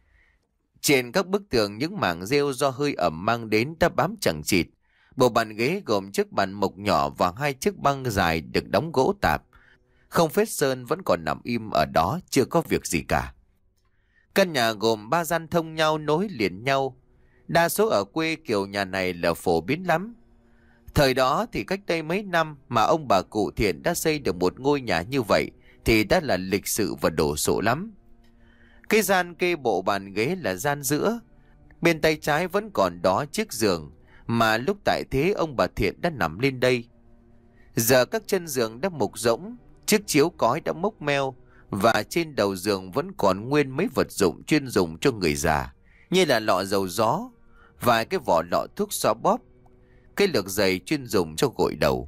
Trên các bức tường những mảng rêu do hơi ẩm mang đến đã bám chằng chịt. Bộ bàn ghế gồm chiếc bàn mộc nhỏ và hai chiếc băng dài được đóng gỗ tạp. Không phết sơn vẫn còn nằm im ở đó, chưa có việc gì cả. Căn nhà gồm ba gian thông nhau nối liền nhau. Đa số ở quê kiểu nhà này là phổ biến lắm. Thời đó thì cách đây mấy năm mà ông bà cụ Thiện đã xây được một ngôi nhà như vậy thì đã là lịch sự và đồ sộ lắm. Cái gian kê bộ bàn ghế là gian giữa. Bên tay trái vẫn còn đó chiếc giường mà lúc tại thế ông bà Thiện đã nằm lên đây. Giờ các chân giường đã mục rỗng, Chiếc chiếu cói đã mốc meo, và trên đầu giường vẫn còn nguyên mấy vật dụng chuyên dùng cho người già, như là lọ dầu gió, vài cái vỏ lọ thuốc xoa bóp, cái lược giày chuyên dùng cho gội đầu.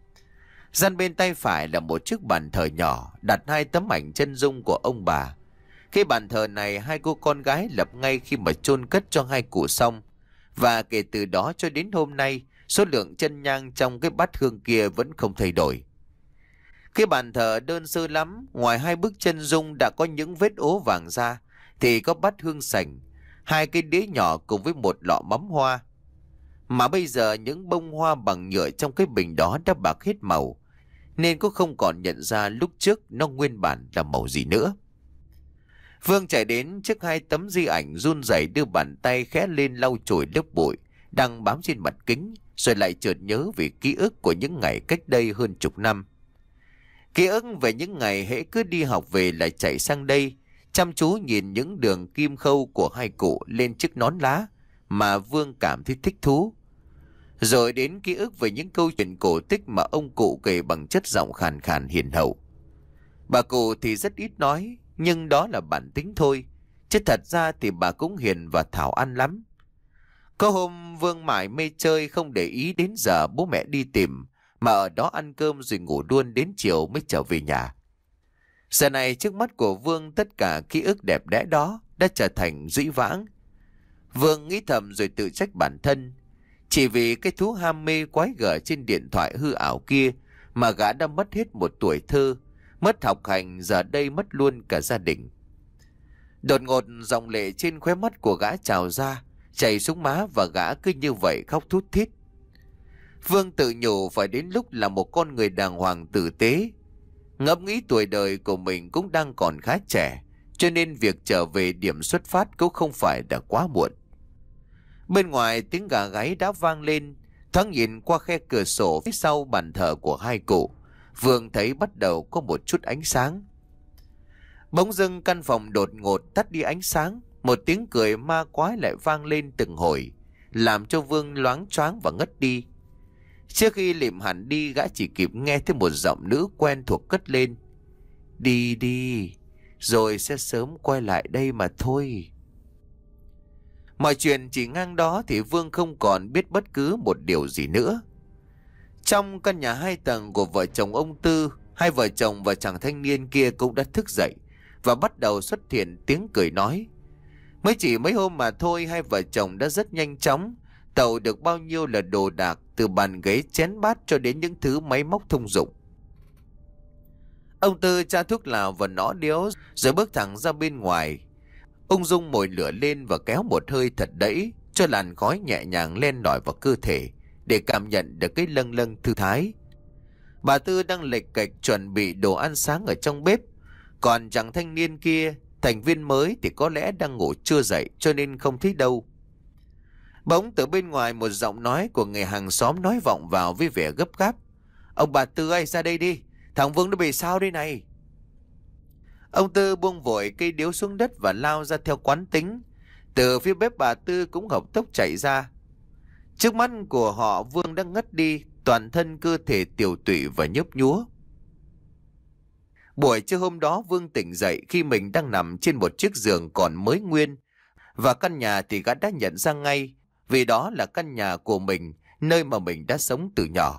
Gian bên tay phải là một chiếc bàn thờ nhỏ, đặt hai tấm ảnh chân dung của ông bà. Cái bàn thờ này hai cô con gái lập ngay khi mà chôn cất cho hai cụ xong, và kể từ đó cho đến hôm nay, số lượng chân nhang trong cái bát hương kia vẫn không thay đổi. Cái bàn thờ đơn sơ lắm, ngoài hai bức chân dung đã có những vết ố vàng da, thì có bát hương sành, hai cái đĩa nhỏ cùng với một lọ mắm hoa. Mà bây giờ những bông hoa bằng nhựa trong cái bình đó đã bạc hết màu, nên cũng không còn nhận ra lúc trước nó nguyên bản là màu gì nữa. Vương chạy đến trước hai tấm di ảnh, run rẩy đưa bàn tay khẽ lên lau chùi lớp bụi đang bám trên mặt kính, rồi lại chợt nhớ về ký ức của những ngày cách đây hơn chục năm. Ký ức về những ngày hễ cứ đi học về lại chạy sang đây, chăm chú nhìn những đường kim khâu của hai cụ lên chiếc nón lá mà Vương cảm thấy thích thú. Rồi đến ký ức về những câu chuyện cổ tích mà ông cụ kể bằng chất giọng khàn khàn hiền hậu. Bà cụ thì rất ít nói, nhưng đó là bản tính thôi, chứ thật ra thì bà cũng hiền và thảo ăn lắm. Có hôm Vương mải mê chơi không để ý đến giờ bố mẹ đi tìm, mà ở đó ăn cơm rồi ngủ luôn đến chiều mới trở về nhà. Giờ này trước mắt của Vương tất cả ký ức đẹp đẽ đó đã trở thành dĩ vãng. Vương nghĩ thầm rồi tự trách bản thân. Chỉ vì cái thú ham mê quái gở trên điện thoại hư ảo kia mà gã đã mất hết một tuổi thơ, mất học hành, giờ đây mất luôn cả gia đình. Đột ngột dòng lệ trên khóe mắt của gã trào ra, chảy xuống má, và gã cứ như vậy khóc thút thít. Vương tự nhủ phải đến lúc là một con người đàng hoàng tử tế. Ngẫm nghĩ tuổi đời của mình cũng đang còn khá trẻ, cho nên việc trở về điểm xuất phát cũng không phải đã quá muộn. Bên ngoài tiếng gà gáy đã vang lên, thoáng nhìn qua khe cửa sổ phía sau bàn thờ của hai cụ, Vương thấy bắt đầu có một chút ánh sáng. Bỗng dưng căn phòng đột ngột tắt đi ánh sáng, một tiếng cười ma quái lại vang lên từng hồi, làm cho Vương loáng choáng và ngất đi. Trước khi lịm hẳn đi, gã chỉ kịp nghe thấy một giọng nữ quen thuộc cất lên: "Đi đi, rồi sẽ sớm quay lại đây mà thôi." Mọi chuyện chỉ ngang đó thì Vương không còn biết bất cứ một điều gì nữa. Trong căn nhà hai tầng của vợ chồng ông Tư, hai vợ chồng và chàng thanh niên kia cũng đã thức dậy và bắt đầu xuất hiện tiếng cười nói. Mới chỉ mấy hôm mà thôi, hai vợ chồng đã rất nhanh chóng tậu được bao nhiêu là đồ đạc, từ bàn ghế chén bát cho đến những thứ máy móc thông dụng. Ông Tư tra thuốc lào và nõ điếu rồi bước thẳng ra bên ngoài. Ung dung mồi lửa lên và kéo một hơi thật đẫy, cho làn khói nhẹ nhàng len lỏi vào cơ thể để cảm nhận được cái lâng lâng thư thái. Bà Tư đang lệch cạch chuẩn bị đồ ăn sáng ở trong bếp, còn chàng thanh niên kia, thành viên mới, thì có lẽ đang ngủ chưa dậy cho nên không thấy đâu. Bỗng từ bên ngoài một giọng nói của người hàng xóm nói vọng vào với vẻ gấp gáp: "Ông bà Tư ơi, ra đây đi, thằng Vương nó bị sao đây này?" Ông Tư buông vội cây điếu xuống đất và lao ra theo quán tính. Từ phía bếp bà Tư cũng hộc tốc chạy ra. Trước mắt của họ, Vương đang ngất đi, toàn thân cơ thể tiều tụy và nhấp nhúa. Buổi trưa hôm đó, Vương tỉnh dậy khi mình đang nằm trên một chiếc giường còn mới nguyên, và căn nhà thì gã đã nhận ra ngay, vì đó là căn nhà của mình, nơi mà mình đã sống từ nhỏ.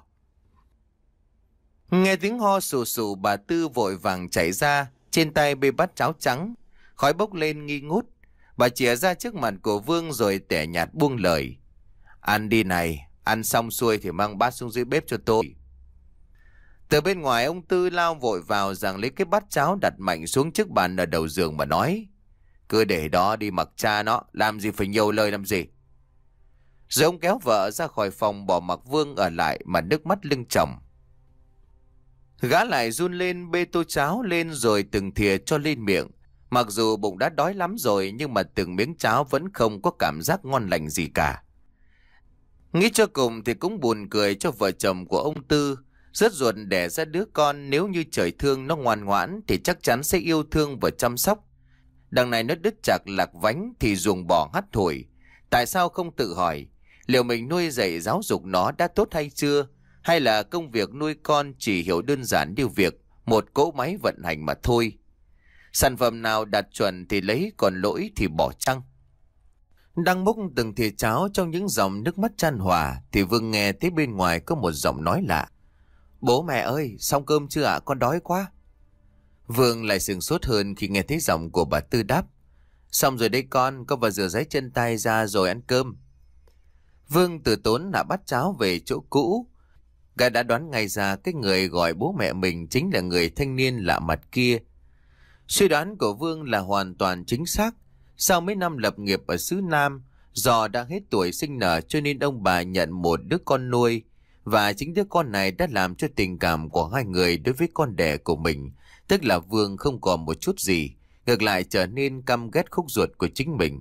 Nghe tiếng ho sù sù, bà Tư vội vàng chạy ra, trên tay bê bát cháo trắng, khói bốc lên nghi ngút. Bà chìa ra trước mặt của Vương rồi tẻ nhạt buông lời: "Ăn đi này, ăn xong xuôi thì mang bát xuống dưới bếp cho tôi." Từ bên ngoài, ông Tư lao vội vào giằng lấy cái bát cháo đặt mạnh xuống trước bàn ở đầu giường mà nói: "Cứ để đó đi mặc cha nó, làm gì phải nhiều lời làm gì." Rồi ông kéo vợ ra khỏi phòng, bỏ mặc Vương ở lại mà nước mắt lưng tròng. Gã lại run lên bê tô cháo lên rồi từng thìa cho lên miệng. Mặc dù bụng đã đói lắm rồi, nhưng mà từng miếng cháo vẫn không có cảm giác ngon lành gì cả. Nghĩ cho cùng thì cũng buồn cười cho vợ chồng của ông Tư. Rớt ruột đẻ ra đứa con, nếu như trời thương nó ngoan ngoãn thì chắc chắn sẽ yêu thương và chăm sóc. Đằng này nó đứt chạc lạc vánh thì ruồng bỏ hắt thổi. Tại sao không tự hỏi liệu mình nuôi dạy giáo dục nó đã tốt hay chưa, hay là công việc nuôi con chỉ hiểu đơn giản điều việc một cỗ máy vận hành mà thôi. Sản phẩm nào đạt chuẩn thì lấy, còn lỗi thì bỏ chăng. Đang múc từng thìa cháo trong những dòng nước mắt chan hòa thì Vương nghe thấy bên ngoài có một giọng nói lạ. Bố mẹ ơi, xong cơm chưa ạ? Con đói quá. Vương lại sửng sốt hơn khi nghe thấy giọng của bà Tư đáp. Xong rồi đấy con, con vào rửa giấy chân tay ra rồi ăn cơm. Vương từ tốn đã bắt cháo về chỗ cũ. Gã đã đoán ngay ra cái người gọi bố mẹ mình chính là người thanh niên lạ mặt kia. Suy đoán của Vương là hoàn toàn chính xác. Sau mấy năm lập nghiệp ở xứ Nam, do đang hết tuổi sinh nở cho nên ông bà nhận một đứa con nuôi. Và chính đứa con này đã làm cho tình cảm của hai người đối với con đẻ của mình, tức là Vương, không còn một chút gì, ngược lại trở nên căm ghét khúc ruột của chính mình.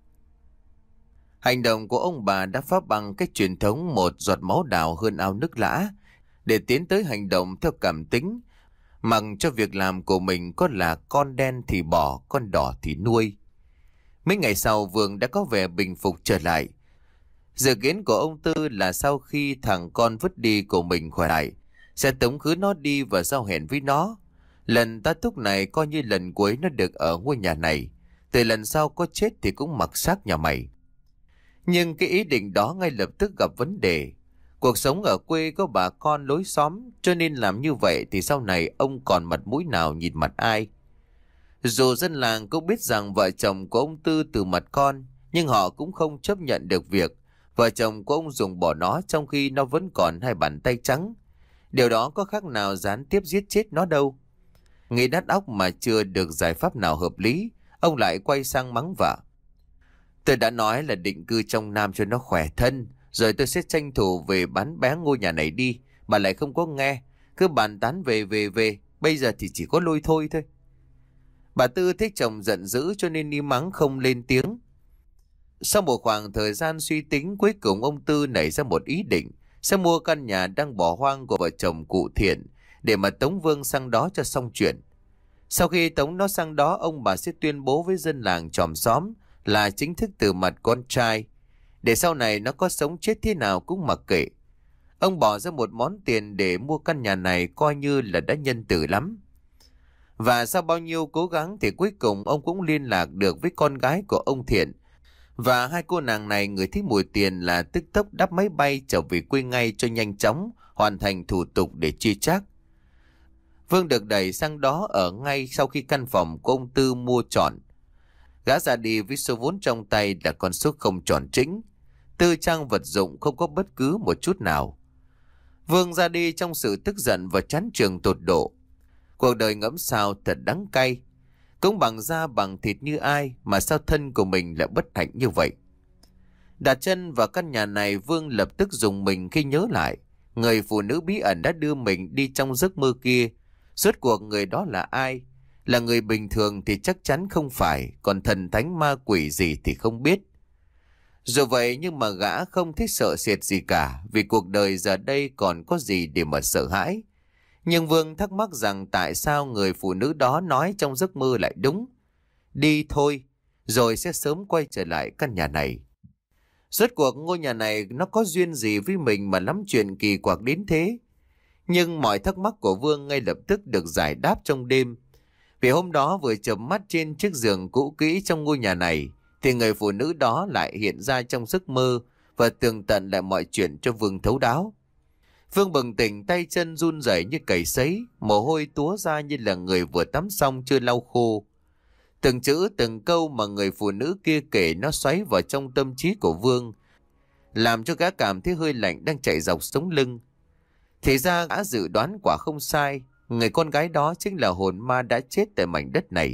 Hành động của ông bà đã phá bằng cái truyền thống một giọt máu đào hơn ao nước lã, để tiến tới hành động theo cảm tính, mặc cho việc làm của mình có là con đen thì bỏ, con đỏ thì nuôi. Mấy ngày sau, Vương đã có vẻ bình phục trở lại. Dự kiến của ông Tư là sau khi thằng con vứt đi của mình khỏe lại, sẽ tống khứ nó đi và giao hẹn với nó. Lần tá túc này coi như lần cuối nó được ở ngôi nhà này. Từ lần sau có chết thì cũng mặc xác nhà mày. Nhưng cái ý định đó ngay lập tức gặp vấn đề. Cuộc sống ở quê có bà con lối xóm, cho nên làm như vậy thì sau này ông còn mặt mũi nào nhìn mặt ai. Dù dân làng cũng biết rằng vợ chồng của ông Tư từ mặt con, nhưng họ cũng không chấp nhận được việc vợ chồng của ông dùng bỏ nó trong khi nó vẫn còn hai bàn tay trắng. Điều đó có khác nào gián tiếp giết chết nó đâu. Nghĩ đắt óc mà chưa được giải pháp nào hợp lý, ông lại quay sang mắng vợ. Tôi đã nói là định cư trong Nam cho nó khỏe thân, rồi tôi sẽ tranh thủ về bán bé ngôi nhà này đi. Bà lại không có nghe, cứ bàn tán về về về, bây giờ thì chỉ có lôi thôi thôi. Bà Tư thấy chồng giận dữ cho nên im mắng không lên tiếng. Sau một khoảng thời gian suy tính, cuối cùng ông Tư nảy ra một ý định sẽ mua căn nhà đang bỏ hoang của vợ chồng cụ Thiện để mà tống Vương sang đó cho xong chuyện. Sau khi tống nó sang đó, ông bà sẽ tuyên bố với dân làng chòm xóm là chính thức từ mặt con trai, để sau này nó có sống chết thế nào cũng mặc kệ. Ông bỏ ra một món tiền để mua căn nhà này coi như là đã nhân từ lắm. Và sau bao nhiêu cố gắng thì cuối cùng ông cũng liên lạc được với con gái của ông Thiện. Và hai cô nàng này ngửi thấy mùi tiền là tức tốc đáp máy bay trở về quê ngay cho nhanh chóng hoàn thành thủ tục để chia chác. Vương được đẩy sang đó ở ngay sau khi căn phòng của ông Tư mua trọn. Gã ra đi với số vốn trong tay là con số không tròn trĩnh. Tư trang vật dụng không có bất cứ một chút nào. Vương ra đi trong sự tức giận và chán chường tột độ. Cuộc đời ngẫm sao thật đắng cay. Cũng bằng da bằng thịt như ai mà sao thân của mình lại bất hạnh như vậy. Đặt chân vào căn nhà này, Vương lập tức rùng mình khi nhớ lại người phụ nữ bí ẩn đã đưa mình đi trong giấc mơ kia. Rốt cuộc người đó là ai? Là người bình thường thì chắc chắn không phải, còn thần thánh ma quỷ gì thì không biết. Dù vậy nhưng mà gã không thấy sợ sệt gì cả, vì cuộc đời giờ đây còn có gì để mà sợ hãi. Nhưng Vương thắc mắc rằng tại sao người phụ nữ đó nói trong giấc mơ lại đúng. Đi thôi, rồi sẽ sớm quay trở lại căn nhà này. Rốt cuộc ngôi nhà này nó có duyên gì với mình mà lắm chuyện kỳ quặc đến thế? Nhưng mọi thắc mắc của Vương ngay lập tức được giải đáp trong đêm. Vì hôm đó vừa chợp mắt trên chiếc giường cũ kỹ trong ngôi nhà này, thì người phụ nữ đó lại hiện ra trong giấc mơ và tường tận lại mọi chuyện cho Vương thấu đáo. Vương bừng tỉnh, tay chân run rẩy như cầy sấy, mồ hôi túa ra như là người vừa tắm xong chưa lau khô. Từng chữ từng câu mà người phụ nữ kia kể nó xoáy vào trong tâm trí của Vương, làm cho gã cảm thấy hơi lạnh đang chạy dọc sống lưng. Thì ra gã dự đoán quả không sai, người con gái đó chính là hồn ma đã chết tại mảnh đất này.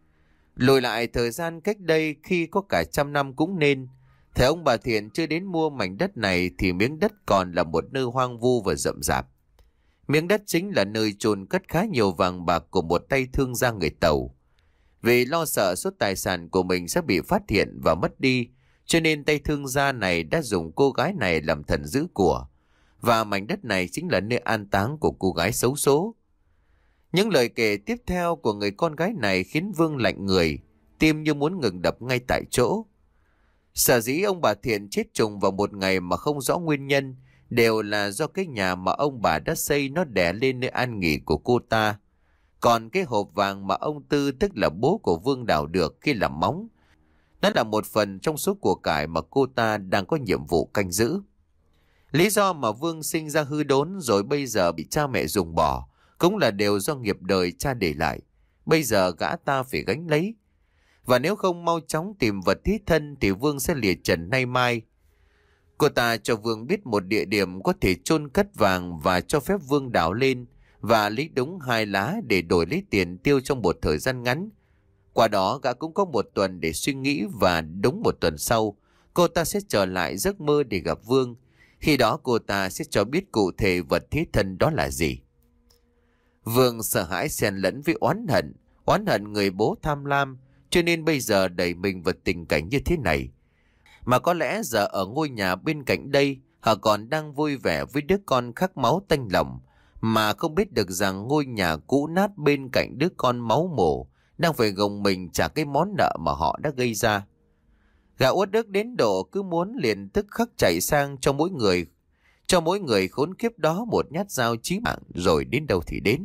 Lùi lại thời gian cách đây khi có cả trăm năm cũng nên, thời ông bà Thiện chưa đến mua mảnh đất này thì miếng đất còn là một nơi hoang vu và rậm rạp. Miếng đất chính là nơi chôn cất khá nhiều vàng bạc của một tay thương gia người Tàu. Vì lo sợ số tài sản của mình sẽ bị phát hiện và mất đi, cho nên tay thương gia này đã dùng cô gái này làm thần giữ của. Và mảnh đất này chính là nơi an táng của cô gái xấu số. Những lời kể tiếp theo của người con gái này khiến Vương lạnh người, tim như muốn ngừng đập ngay tại chỗ. Sở dĩ ông bà Thiện chết trùng vào một ngày mà không rõ nguyên nhân đều là do cái nhà mà ông bà đã xây nó đè lên nơi an nghỉ của cô ta. Còn cái hộp vàng mà ông Tư, tức là bố của Vương, đào được khi làm móng, nó là một phần trong số của cải mà cô ta đang có nhiệm vụ canh giữ. Lý do mà Vương sinh ra hư đốn rồi bây giờ bị cha mẹ ruồng bỏ cũng là đều do nghiệp đời cha để lại. Bây giờ gã ta phải gánh lấy. Và nếu không mau chóng tìm vật thí thân thì Vương sẽ liệt trần nay mai. Cô ta cho Vương biết một địa điểm có thể chôn cất vàng và cho phép Vương đào lên và lấy đúng hai lá để đổi lấy tiền tiêu trong một thời gian ngắn. Qua đó gã cũng có một tuần để suy nghĩ, và đúng một tuần sau, cô ta sẽ trở lại giấc mơ để gặp Vương. Khi đó cô ta sẽ cho biết cụ thể vật thí thân đó là gì. Vương sợ hãi xen lẫn với oán hận, oán hận người bố tham lam, cho nên bây giờ đẩy mình vào tình cảnh như thế này. Mà có lẽ giờ ở ngôi nhà bên cạnh đây, họ còn đang vui vẻ với đứa con khắc máu tanh lòng, mà không biết được rằng ngôi nhà cũ nát bên cạnh đứa con máu mổ đang phải gồng mình trả cái món nợ mà họ đã gây ra. Gã uất ức đến độ cứ muốn liền tức khắc chạy sang cho mỗi người, cho mỗi người khốn kiếp đó một nhát dao chí mạng, rồi đến đâu thì đến.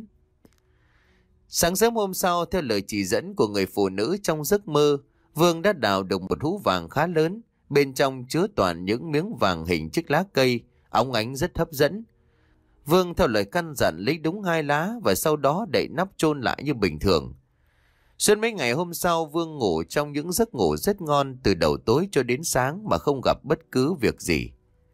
Sáng sớm hôm sau, theo lời chỉ dẫn của người phụ nữ trong giấc mơ, Vương đã đào được một hũ vàng khá lớn, bên trong chứa toàn những miếng vàng hình chiếc lá cây, óng ánh rất hấp dẫn. Vương theo lời căn dặn lấy đúng hai lá và sau đó đậy nắp chôn lại như bình thường. Suốt mấy ngày hôm sau, Vương ngủ trong những giấc ngủ rất ngon từ đầu tối cho đến sáng mà không gặp bất cứ việc gì.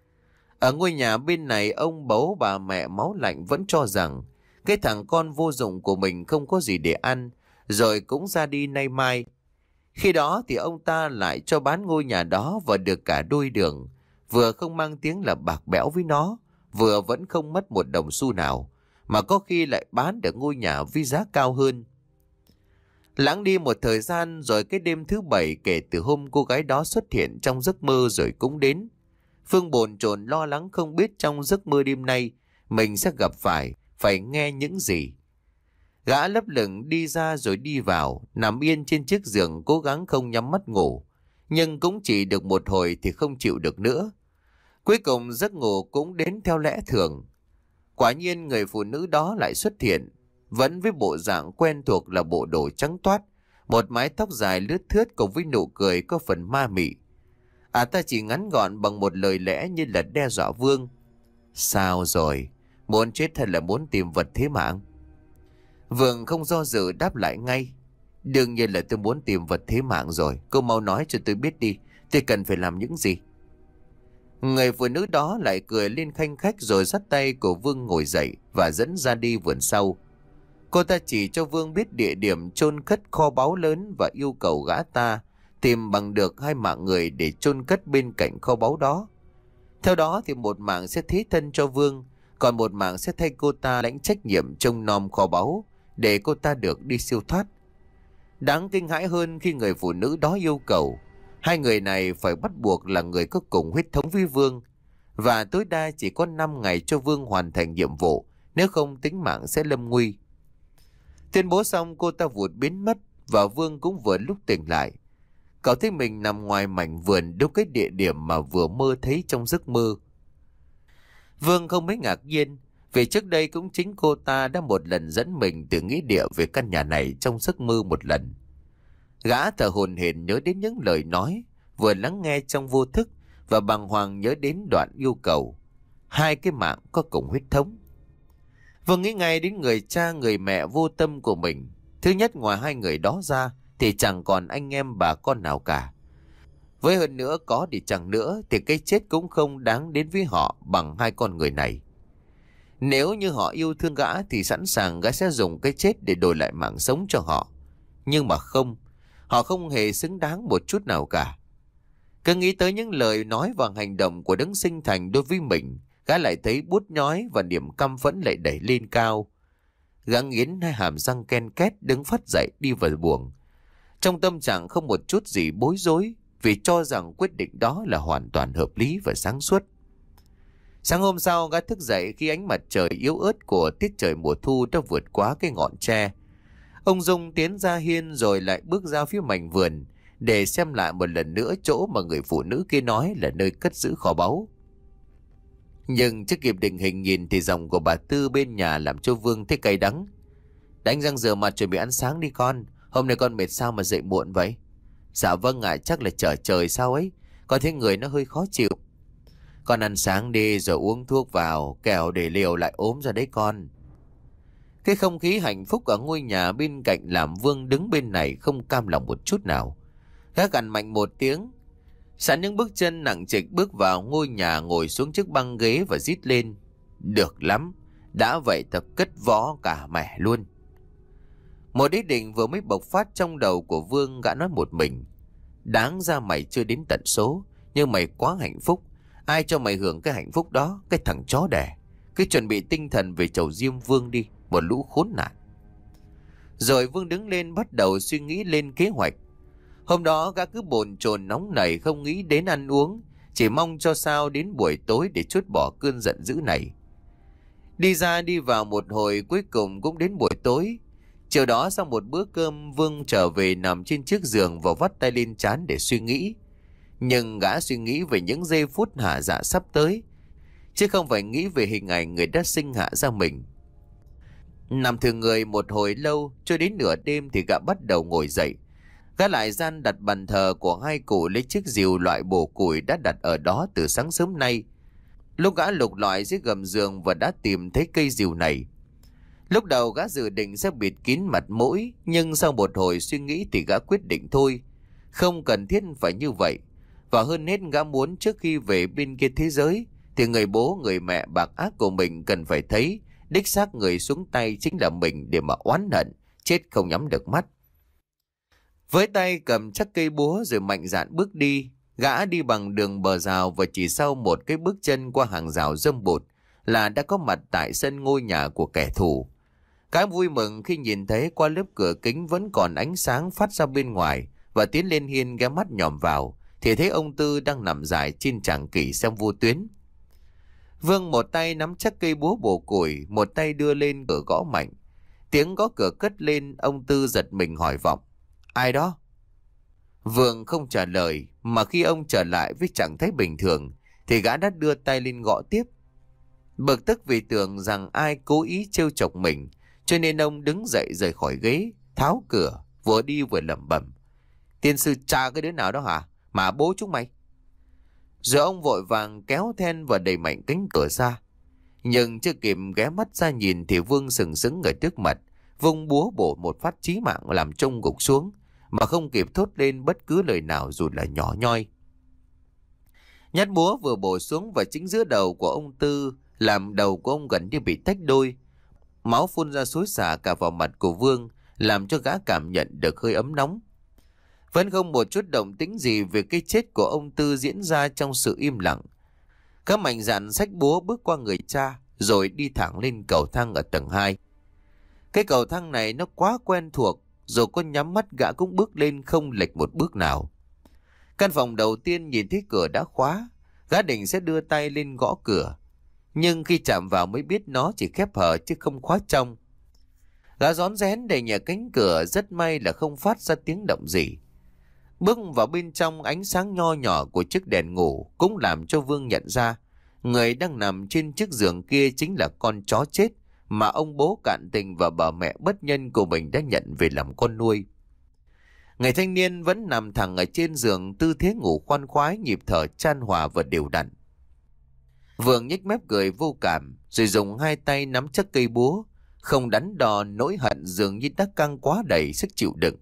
Ở ngôi nhà bên này, ông bố bà mẹ máu lạnh vẫn cho rằng cái thằng con vô dụng của mình không có gì để ăn, rồi cũng ra đi nay mai. Khi đó thì ông ta lại cho bán ngôi nhà đó và được cả đôi đường, vừa không mang tiếng là bạc bẽo với nó, vừa vẫn không mất một đồng xu nào, mà có khi lại bán được ngôi nhà với giá cao hơn. Lãng đi một thời gian rồi, cái đêm thứ bảy kể từ hôm cô gái đó xuất hiện trong giấc mơ rồi cũng đến. Phương bồn chồn lo lắng không biết trong giấc mơ đêm nay mình sẽ gặp phải, phải nghe những gì. Gã lấp lửng đi ra rồi đi vào, nằm yên trên chiếc giường cố gắng không nhắm mắt ngủ, nhưng cũng chỉ được một hồi thì không chịu được nữa. Cuối cùng giấc ngủ cũng đến theo lẽ thường. Quả nhiên người phụ nữ đó lại xuất hiện, vẫn với bộ dạng quen thuộc là bộ đồ trắng toát, một mái tóc dài lướt thướt cùng với nụ cười có phần ma mị. À ta chỉ ngắn gọn bằng một lời lẽ như là đe dọa Vương. Sao rồi? Muốn chết hay là muốn tìm vật thế mạng? Vương không do dự đáp lại ngay. Đương nhiên là tôi muốn tìm vật thế mạng rồi. Cô mau nói cho tôi biết đi, tôi cần phải làm những gì? Người phụ nữ đó lại cười lên khanh khách rồi dắt tay của Vương ngồi dậy và dẫn ra đi vườn sau. Cô ta chỉ cho Vương biết địa điểm chôn cất kho báu lớn và yêu cầu gã ta tìm bằng được hai mạng người để chôn cất bên cạnh kho báu đó. Theo đó thì một mạng sẽ thí thân cho Vương, còn một mạng sẽ thay cô ta lãnh trách nhiệm trông nom kho báu để cô ta được đi siêu thoát. Đáng kinh hãi hơn khi người phụ nữ đó yêu cầu hai người này phải bắt buộc là người có cùng huyết thống với Vương, và tối đa chỉ có năm ngày cho Vương hoàn thành nhiệm vụ, nếu không tính mạng sẽ lâm nguy. Tuyên bố xong, cô ta vụt biến mất và Vương cũng vừa lúc tỉnh lại. Cậu thấy mình nằm ngoài mảnh vườn đúng cái địa điểm mà vừa mơ thấy trong giấc mơ. Vương không mấy ngạc nhiên, vì trước đây cũng chính cô ta đã một lần dẫn mình từ nghĩa địa về căn nhà này trong giấc mơ một lần. Gã thở hổn hển nhớ đến những lời nói, vừa lắng nghe trong vô thức, và bàng hoàng nhớ đến đoạn yêu cầu hai cái mạng có cùng huyết thống. Vương nghĩ ngay đến người cha người mẹ vô tâm của mình. Thứ nhất, ngoài hai người đó ra thì chẳng còn anh em bà con nào cả. Với hơn nữa, có đi chẳng nữa thì cái chết cũng không đáng đến với họ bằng hai con người này. Nếu như họ yêu thương gã thì sẵn sàng gã sẽ dùng cái chết để đổi lại mạng sống cho họ. Nhưng mà không, họ không hề xứng đáng một chút nào cả. Cứ nghĩ tới những lời nói và hành động của đấng sinh thành đối với mình, gã lại thấy bút nhói và niềm căm phẫn lại đẩy lên cao. Gã nghiến hai hàm răng ken két đứng phắt dậy đi vào buồng, trong tâm trạng không một chút gì bối rối, vì cho rằng quyết định đó là hoàn toàn hợp lý và sáng suốt. Sáng hôm sau, gã thức dậy khi ánh mặt trời yếu ớt của tiết trời mùa thu đã vượt qua cái ngọn tre. Ông Dung tiến ra hiên rồi lại bước ra phía mảnh vườn để xem lại một lần nữa chỗ mà người phụ nữ kia nói là nơi cất giữ kho báu. Nhưng chưa kịp định hình nhìn thì giọng của bà Tư bên nhà làm cho Vương thấy cay đắng. Đánh răng rửa mặt chuẩn bị ăn sáng đi con. Hôm nay con mệt sao mà dậy muộn vậy? Dạ vâng ạ, chắc là trở trời sao ấy. Con thấy người nó hơi khó chịu. Con ăn sáng đi rồi uống thuốc vào, kẻo để liều lại ốm ra đấy con. Cái không khí hạnh phúc ở ngôi nhà bên cạnh làm Vương đứng bên này không cam lòng một chút nào. Gã gằn mạnh một tiếng, sẵn những bước chân nặng trịch bước vào ngôi nhà, ngồi xuống chiếc băng ghế và rít lên. Được lắm, đã vậy ta cất võ cả mẹ luôn. Một ý định vừa mới bộc phát trong đầu của Vương, gã nói một mình. Đáng ra mày chưa đến tận số, nhưng mày quá hạnh phúc. Ai cho mày hưởng cái hạnh phúc đó, cái thằng chó đẻ. Cứ chuẩn bị tinh thần về chầu Diêm Vương đi, một lũ khốn nạn. Rồi Vương đứng lên bắt đầu suy nghĩ lên kế hoạch. Hôm đó gã cứ bồn chồn nóng nảy không nghĩ đến ăn uống, chỉ mong cho sao đến buổi tối để trút bỏ cơn giận dữ này. Đi ra đi vào một hồi cuối cùng cũng đến buổi tối. Chiều đó sau một bữa cơm, Vương trở về nằm trên chiếc giường và vắt tay lên trán để suy nghĩ. Nhưng gã suy nghĩ về những giây phút hạ dạ sắp tới, chứ không phải nghĩ về hình ảnh người đã sinh hạ ra mình. Nằm thừ người một hồi lâu, cho đến nửa đêm thì gã bắt đầu ngồi dậy. Gã lại gian đặt bàn thờ của hai cụ lấy chiếc rìu loại bổ củi đã đặt ở đó từ sáng sớm nay. Lúc gã lục lọi dưới gầm giường và đã tìm thấy cây rìu này. Lúc đầu gã dự định sẽ bịt kín mặt mũi, nhưng sau một hồi suy nghĩ thì gã quyết định thôi. Không cần thiết phải như vậy. Và hơn hết gã muốn trước khi về bên kia thế giới thì người bố người mẹ bạc ác của mình cần phải thấy đích xác người xuống tay chính là mình để mà oán hận, chết không nhắm được mắt. Với tay cầm chắc cây búa rồi mạnh dạn bước đi. Gã đi bằng đường bờ rào và chỉ sau một cái bước chân qua hàng rào râm bụt là đã có mặt tại sân ngôi nhà của kẻ thù. Gã vui mừng khi nhìn thấy qua lớp cửa kính vẫn còn ánh sáng phát ra bên ngoài, và tiến lên hiên ghé mắt nhòm vào thì thấy ông Tư đang nằm dài trên tràng kỷ xem vô tuyến. Vương một tay nắm chắc cây búa bổ củi, một tay đưa lên cửa gõ mạnh. Tiếng gõ cửa cất lên, ông Tư giật mình hỏi vọng: Ai đó? Vương không trả lời, mà khi ông trở lại với trạng thái bình thường thì gã đã đưa tay lên gõ tiếp. Bực tức vì tưởng rằng ai cố ý trêu chọc mình, cho nên ông đứng dậy rời khỏi ghế, tháo cửa, vừa đi vừa lẩm bẩm: Tiên sư tra cái đứa nào đó hả? Mà bố chúng mày. Rồi ông vội vàng kéo then và đẩy mạnh cánh cửa ra. Nhưng chưa kịp ghé mắt ra nhìn thì Vương sừng sững ở trước mặt, vung búa bổ một phát chí mạng làm trông gục xuống, mà không kịp thốt lên bất cứ lời nào dù là nhỏ nhoi. Nhát búa vừa bổ xuống và chính giữa đầu của ông Tư, làm đầu của ông gần như bị tách đôi. Máu phun ra xối xả cả vào mặt của Vương, làm cho gã cảm nhận được hơi ấm nóng. Vẫn không một chút động tĩnh gì về cái chết của ông Tư diễn ra trong sự im lặng. Các mạnh dạn xách búa bước qua người cha, rồi đi thẳng lên cầu thang ở tầng hai. Cái cầu thang này nó quá quen thuộc, rồi có nhắm mắt gã cũng bước lên không lệch một bước nào. Căn phòng đầu tiên nhìn thấy cửa đã khóa, gã định sẽ đưa tay lên gõ cửa. Nhưng khi chạm vào mới biết nó chỉ khép hờ chứ không khóa trong. Gã rón rén đẩy nhẹ cánh cửa, rất may là không phát ra tiếng động gì. Bước vào bên trong, ánh sáng nho nhỏ của chiếc đèn ngủ cũng làm cho Vương nhận ra người đang nằm trên chiếc giường kia chính là con chó chết mà ông bố cạn tình và bà mẹ bất nhân của mình đã nhận về làm con nuôi. Người thanh niên vẫn nằm thẳng ở trên giường, tư thế ngủ khoan khoái, nhịp thở chan hòa và đều đặn. Vương nhếch mép cười vô cảm, rồi dùng hai tay nắm chắc cây búa, không đắn đo nỗi hận dường như đã căng quá đầy sức chịu đựng.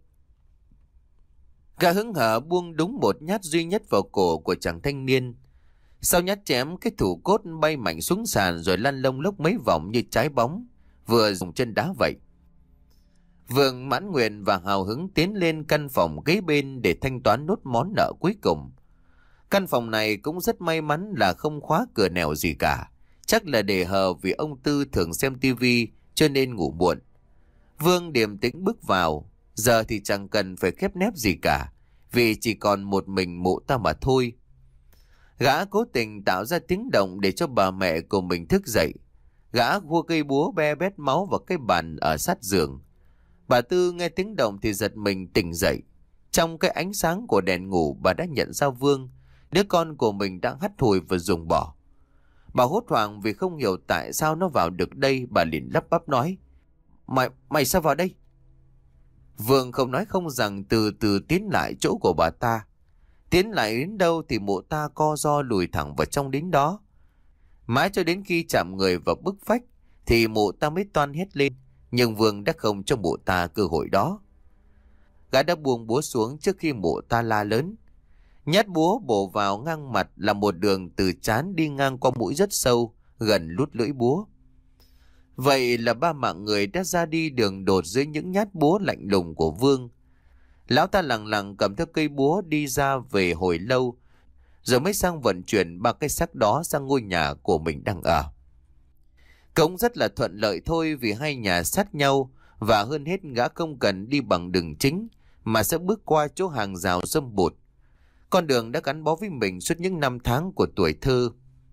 Gã hứng hở buông đúng một nhát duy nhất vào cổ của chàng thanh niên. Sau nhát chém, cái thủ cốt bay mạnh xuống sàn rồi lăn lông lốc mấy vòng như trái bóng, vừa dùng chân đá vậy. Vương mãn nguyện và hào hứng tiến lên căn phòng kế bên để thanh toán nốt món nợ cuối cùng. Căn phòng này cũng rất may mắn là không khóa cửa nẻo gì cả. Chắc là để hờ vì ông Tư thường xem tivi cho nên ngủ muộn. Vương điềm tĩnh bước vào. Giờ thì chẳng cần phải khép nép gì cả, vì chỉ còn một mình mụ ta mà thôi. Gã cố tình tạo ra tiếng động để cho bà mẹ của mình thức dậy. Gã khua cây búa be bét máu vào cái bàn ở sát giường. Bà Tư nghe tiếng động thì giật mình tỉnh dậy. Trong cái ánh sáng của đèn ngủ, bà đã nhận ra Vương, đứa con của mình đang hắt hủi và ruồng bỏ. Bà hốt hoảng vì không hiểu tại sao nó vào được đây. Bà liền lắp bắp nói: Mày, mày sao vào đây? Vương không nói không rằng từ từ tiến lại chỗ của bà ta. Tiến lại đến đâu thì mụ ta co ro lùi thẳng vào trong đến đó. Mãi cho đến khi chạm người vào bức vách thì mụ ta mới toan hét lên. Nhưng Vương đã không cho mụ ta cơ hội đó. Gã đã buông búa xuống trước khi mụ ta la lớn. Nhát búa bổ vào ngang mặt là một đường từ trán đi ngang qua mũi rất sâu, gần lút lưỡi búa. Vậy là ba mạng người đã ra đi đường đột dưới những nhát búa lạnh lùng của Vương. Lão ta lặng lặng cầm theo cây búa đi ra về hồi lâu, rồi mới sang vận chuyển ba cái xác đó sang ngôi nhà của mình đang ở. Cũng rất là thuận lợi thôi, vì hai nhà sát nhau, và hơn hết gã không cần đi bằng đường chính mà sẽ bước qua chỗ hàng rào râm bụt. Con đường đã gắn bó với mình suốt những năm tháng của tuổi thơ.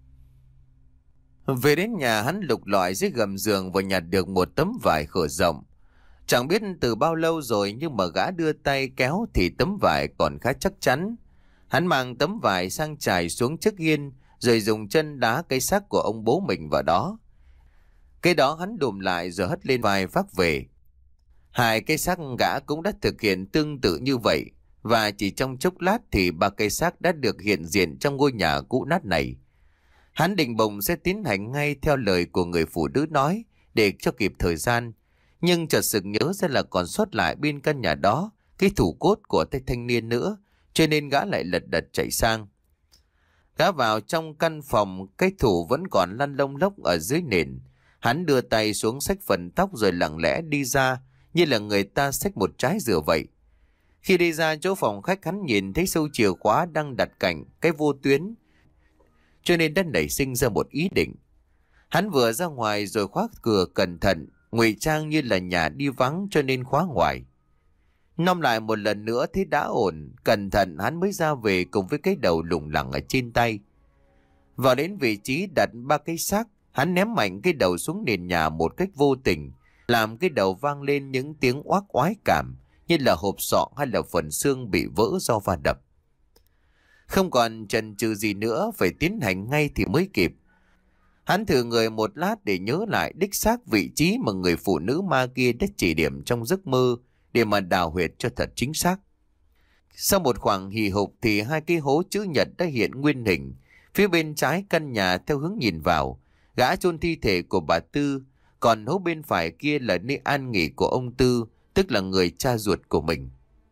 Về đến nhà, hắn lục lọi dưới gầm giường và nhặt được một tấm vải khở rộng. Chẳng biết từ bao lâu rồi, nhưng mà gã đưa tay kéo thì tấm vải còn khá chắc chắn. Hắn mang tấm vải sang trải xuống chiếc hiên, rồi dùng chân đá cái xác của ông bố mình vào đó. Cái đó hắn đùm lại rồi hất lên vai vác về. Hai cái xác gã cũng đã thực hiện tương tự như vậy, và chỉ trong chốc lát thì ba cây xác đã được hiện diện trong ngôi nhà cũ nát này. Hắn định bụng sẽ tiến hành ngay theo lời của người phụ nữ nói để cho kịp thời gian, nhưng chợt sực nhớ ra là còn sót lại bên căn nhà đó cái thủ cốt của tay thanh niên nữa, cho nên gã lại lật đật chạy sang. Gã vào trong căn phòng, cái thủ vẫn còn lăn lông lốc ở dưới nền. Hắn đưa tay xuống xách phần tóc rồi lặng lẽ đi ra, như là người ta xách một trái dừa vậy. Khi đi ra chỗ phòng khách, hắn nhìn thấy sâu chìa khóa đang đặt cạnh cái vô tuyến, cho nên đã nảy sinh ra một ý định. Hắn vừa ra ngoài rồi khóa cửa cẩn thận, ngụy trang như là nhà đi vắng cho nên khóa ngoài. Nom lại một lần nữa thấy đã ổn, cẩn thận hắn mới ra về cùng với cái đầu lủng lẳng ở trên tay. Vào đến vị trí đặt ba cái xác, hắn ném mạnh cái đầu xuống nền nhà một cách vô tình, làm cái đầu vang lên những tiếng oác oái cảm, như là hộp sọ hay là phần xương bị vỡ do va đập. Không còn chần chừ gì nữa, phải tiến hành ngay thì mới kịp. Hắn thử người một lát để nhớ lại đích xác vị trí mà người phụ nữ ma kia đã chỉ điểm trong giấc mơ, để mà đào huyệt cho thật chính xác. Sau một khoảng hì hục thì hai cái hố chữ nhật đã hiện nguyên hình. Phía bên trái căn nhà theo hướng nhìn vào, gã chôn thi thể của bà Tư, còn hố bên phải kia là nơi an nghỉ của ông Tư, tức là người cha ruột của mình.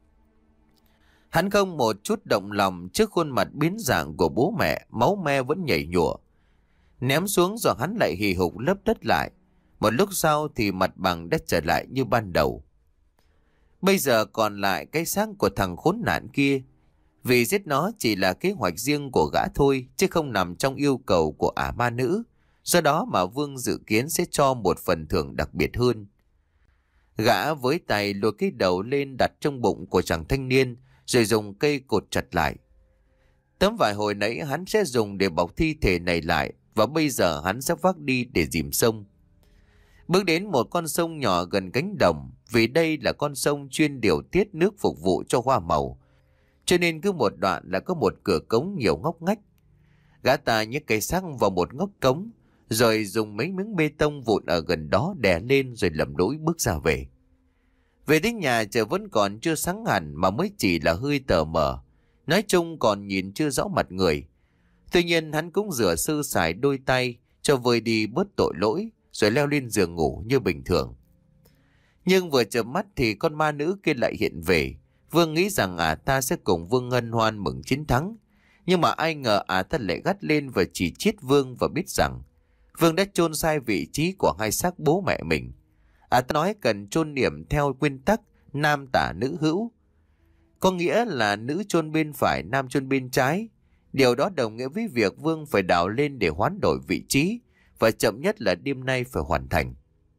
Hắn không một chút động lòng trước khuôn mặt biến dạng của bố mẹ, máu me vẫn nhảy nhụa. Ném xuống rồi hắn lại hì hục lấp đất lại. Một lúc sau thì mặt bằng đã trở lại như ban đầu. Bây giờ còn lại cái xác của thằng khốn nạn kia. Vì giết nó chỉ là kế hoạch riêng của gã thôi, chứ không nằm trong yêu cầu của ả ma nữ. Do đó mà Vương dự kiến sẽ cho một phần thưởng đặc biệt hơn. Gã với tay lùa cái đầu lên đặt trong bụng của chàng thanh niên, rồi dùng cây cột chặt lại. Tấm vải hồi nãy hắn sẽ dùng để bọc thi thể này lại, và bây giờ hắn sẽ vác đi để dìm sông. Bước đến một con sông nhỏ gần cánh đồng, vì đây là con sông chuyên điều tiết nước phục vụ cho hoa màu, cho nên cứ một đoạn là có một cửa cống nhiều ngóc ngách. Gã ta nhấc cây xác vào một ngóc cống, rồi dùng mấy miếng bê tông vụn ở gần đó đè lên rồi lầm lũi bước ra về. Về đến nhà trời vẫn còn chưa sáng hẳn mà mới chỉ là hơi tờ mờ, nói chung còn nhìn chưa rõ mặt người. Tuy nhiên hắn cũng rửa sơ sài đôi tay cho vơi đi bớt tội lỗi, rồi leo lên giường ngủ như bình thường. Nhưng vừa chợp mắt thì con ma nữ kia lại hiện về. Vương nghĩ rằng ả ta sẽ cùng Vương hân hoan mừng chiến thắng, nhưng mà ai ngờ ả ta lại gắt lên và chỉ trích Vương, và biết rằng Vương đã chôn sai vị trí của hai xác bố mẹ mình. Ả ta nói cần chôn điểm theo nguyên tắc nam tả nữ hữu, có nghĩa là nữ chôn bên phải, nam chôn bên trái. Điều đó đồng nghĩa với việc Vương phải đào lên để hoán đổi vị trí, và chậm nhất là đêm nay phải hoàn thành.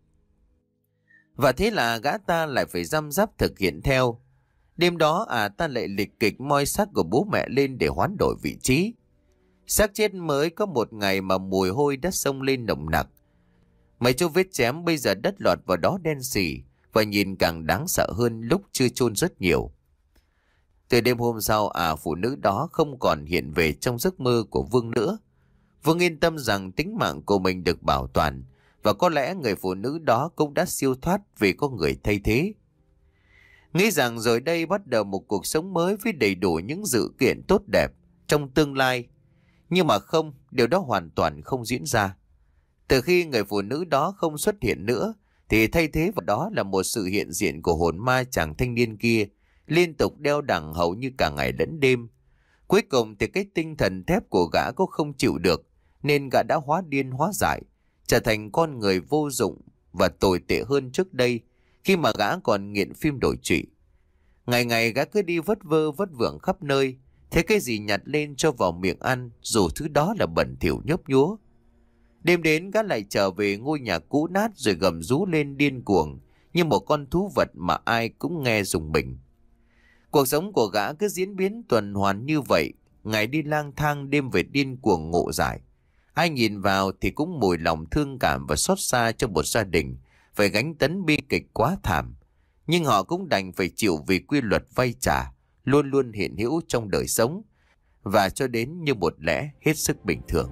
Và thế là gã ta lại phải răm rắp thực hiện theo. Đêm đó à ta lại lịch kịch moi xác của bố mẹ lên để hoán đổi vị trí. Xác chết mới có một ngày mà mùi hôi đã xông lên nồng nặc. Mấy chỗ vết chém bây giờ đất lọt vào đó đen sì, và nhìn càng đáng sợ hơn lúc chưa chôn rất nhiều. Từ đêm hôm sau à phụ nữ đó không còn hiện về trong giấc mơ của Vương nữa. Vương yên tâm rằng tính mạng của mình được bảo toàn, và có lẽ người phụ nữ đó cũng đã siêu thoát vì có người thay thế. Nghĩ rằng rồi đây bắt đầu một cuộc sống mới với đầy đủ những dự kiện tốt đẹp trong tương lai. Nhưng mà không, điều đó hoàn toàn không diễn ra. Từ khi người phụ nữ đó không xuất hiện nữa, thì thay thế vào đó là một sự hiện diện của hồn ma chàng thanh niên kia, liên tục đeo đẳng hầu như cả ngày lẫn đêm. Cuối cùng thì cái tinh thần thép của gã cũng không chịu được, nên gã đã hóa điên hóa dại, trở thành con người vô dụng và tồi tệ hơn trước đây, khi mà gã còn nghiện phim đổi trụy. Ngày ngày gã cứ đi vất vơ vất vưởng khắp nơi, thấy cái gì nhặt lên cho vào miệng ăn, dù thứ đó là bẩn thỉu nhấp nhúa. Đêm đến gã lại trở về ngôi nhà cũ nát rồi gầm rú lên điên cuồng, như một con thú vật mà ai cũng nghe rùng mình. Cuộc sống của gã cứ diễn biến tuần hoàn như vậy, ngày đi lang thang đêm về điên cuồng ngộ dại. Ai nhìn vào thì cũng mùi lòng thương cảm và xót xa cho một gia đình phải gánh tấn bi kịch quá thảm. Nhưng họ cũng đành phải chịu vì quy luật vay trả luôn luôn hiện hữu trong đời sống, và cho đến như một lẽ hết sức bình thường.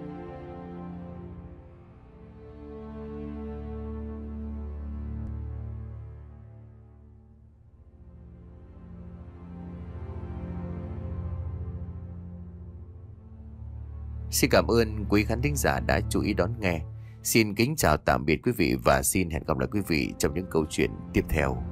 Xin cảm ơn quý khán thính giả đã chú ý đón nghe. Xin kính chào tạm biệt quý vị và xin hẹn gặp lại quý vị trong những câu chuyện tiếp theo.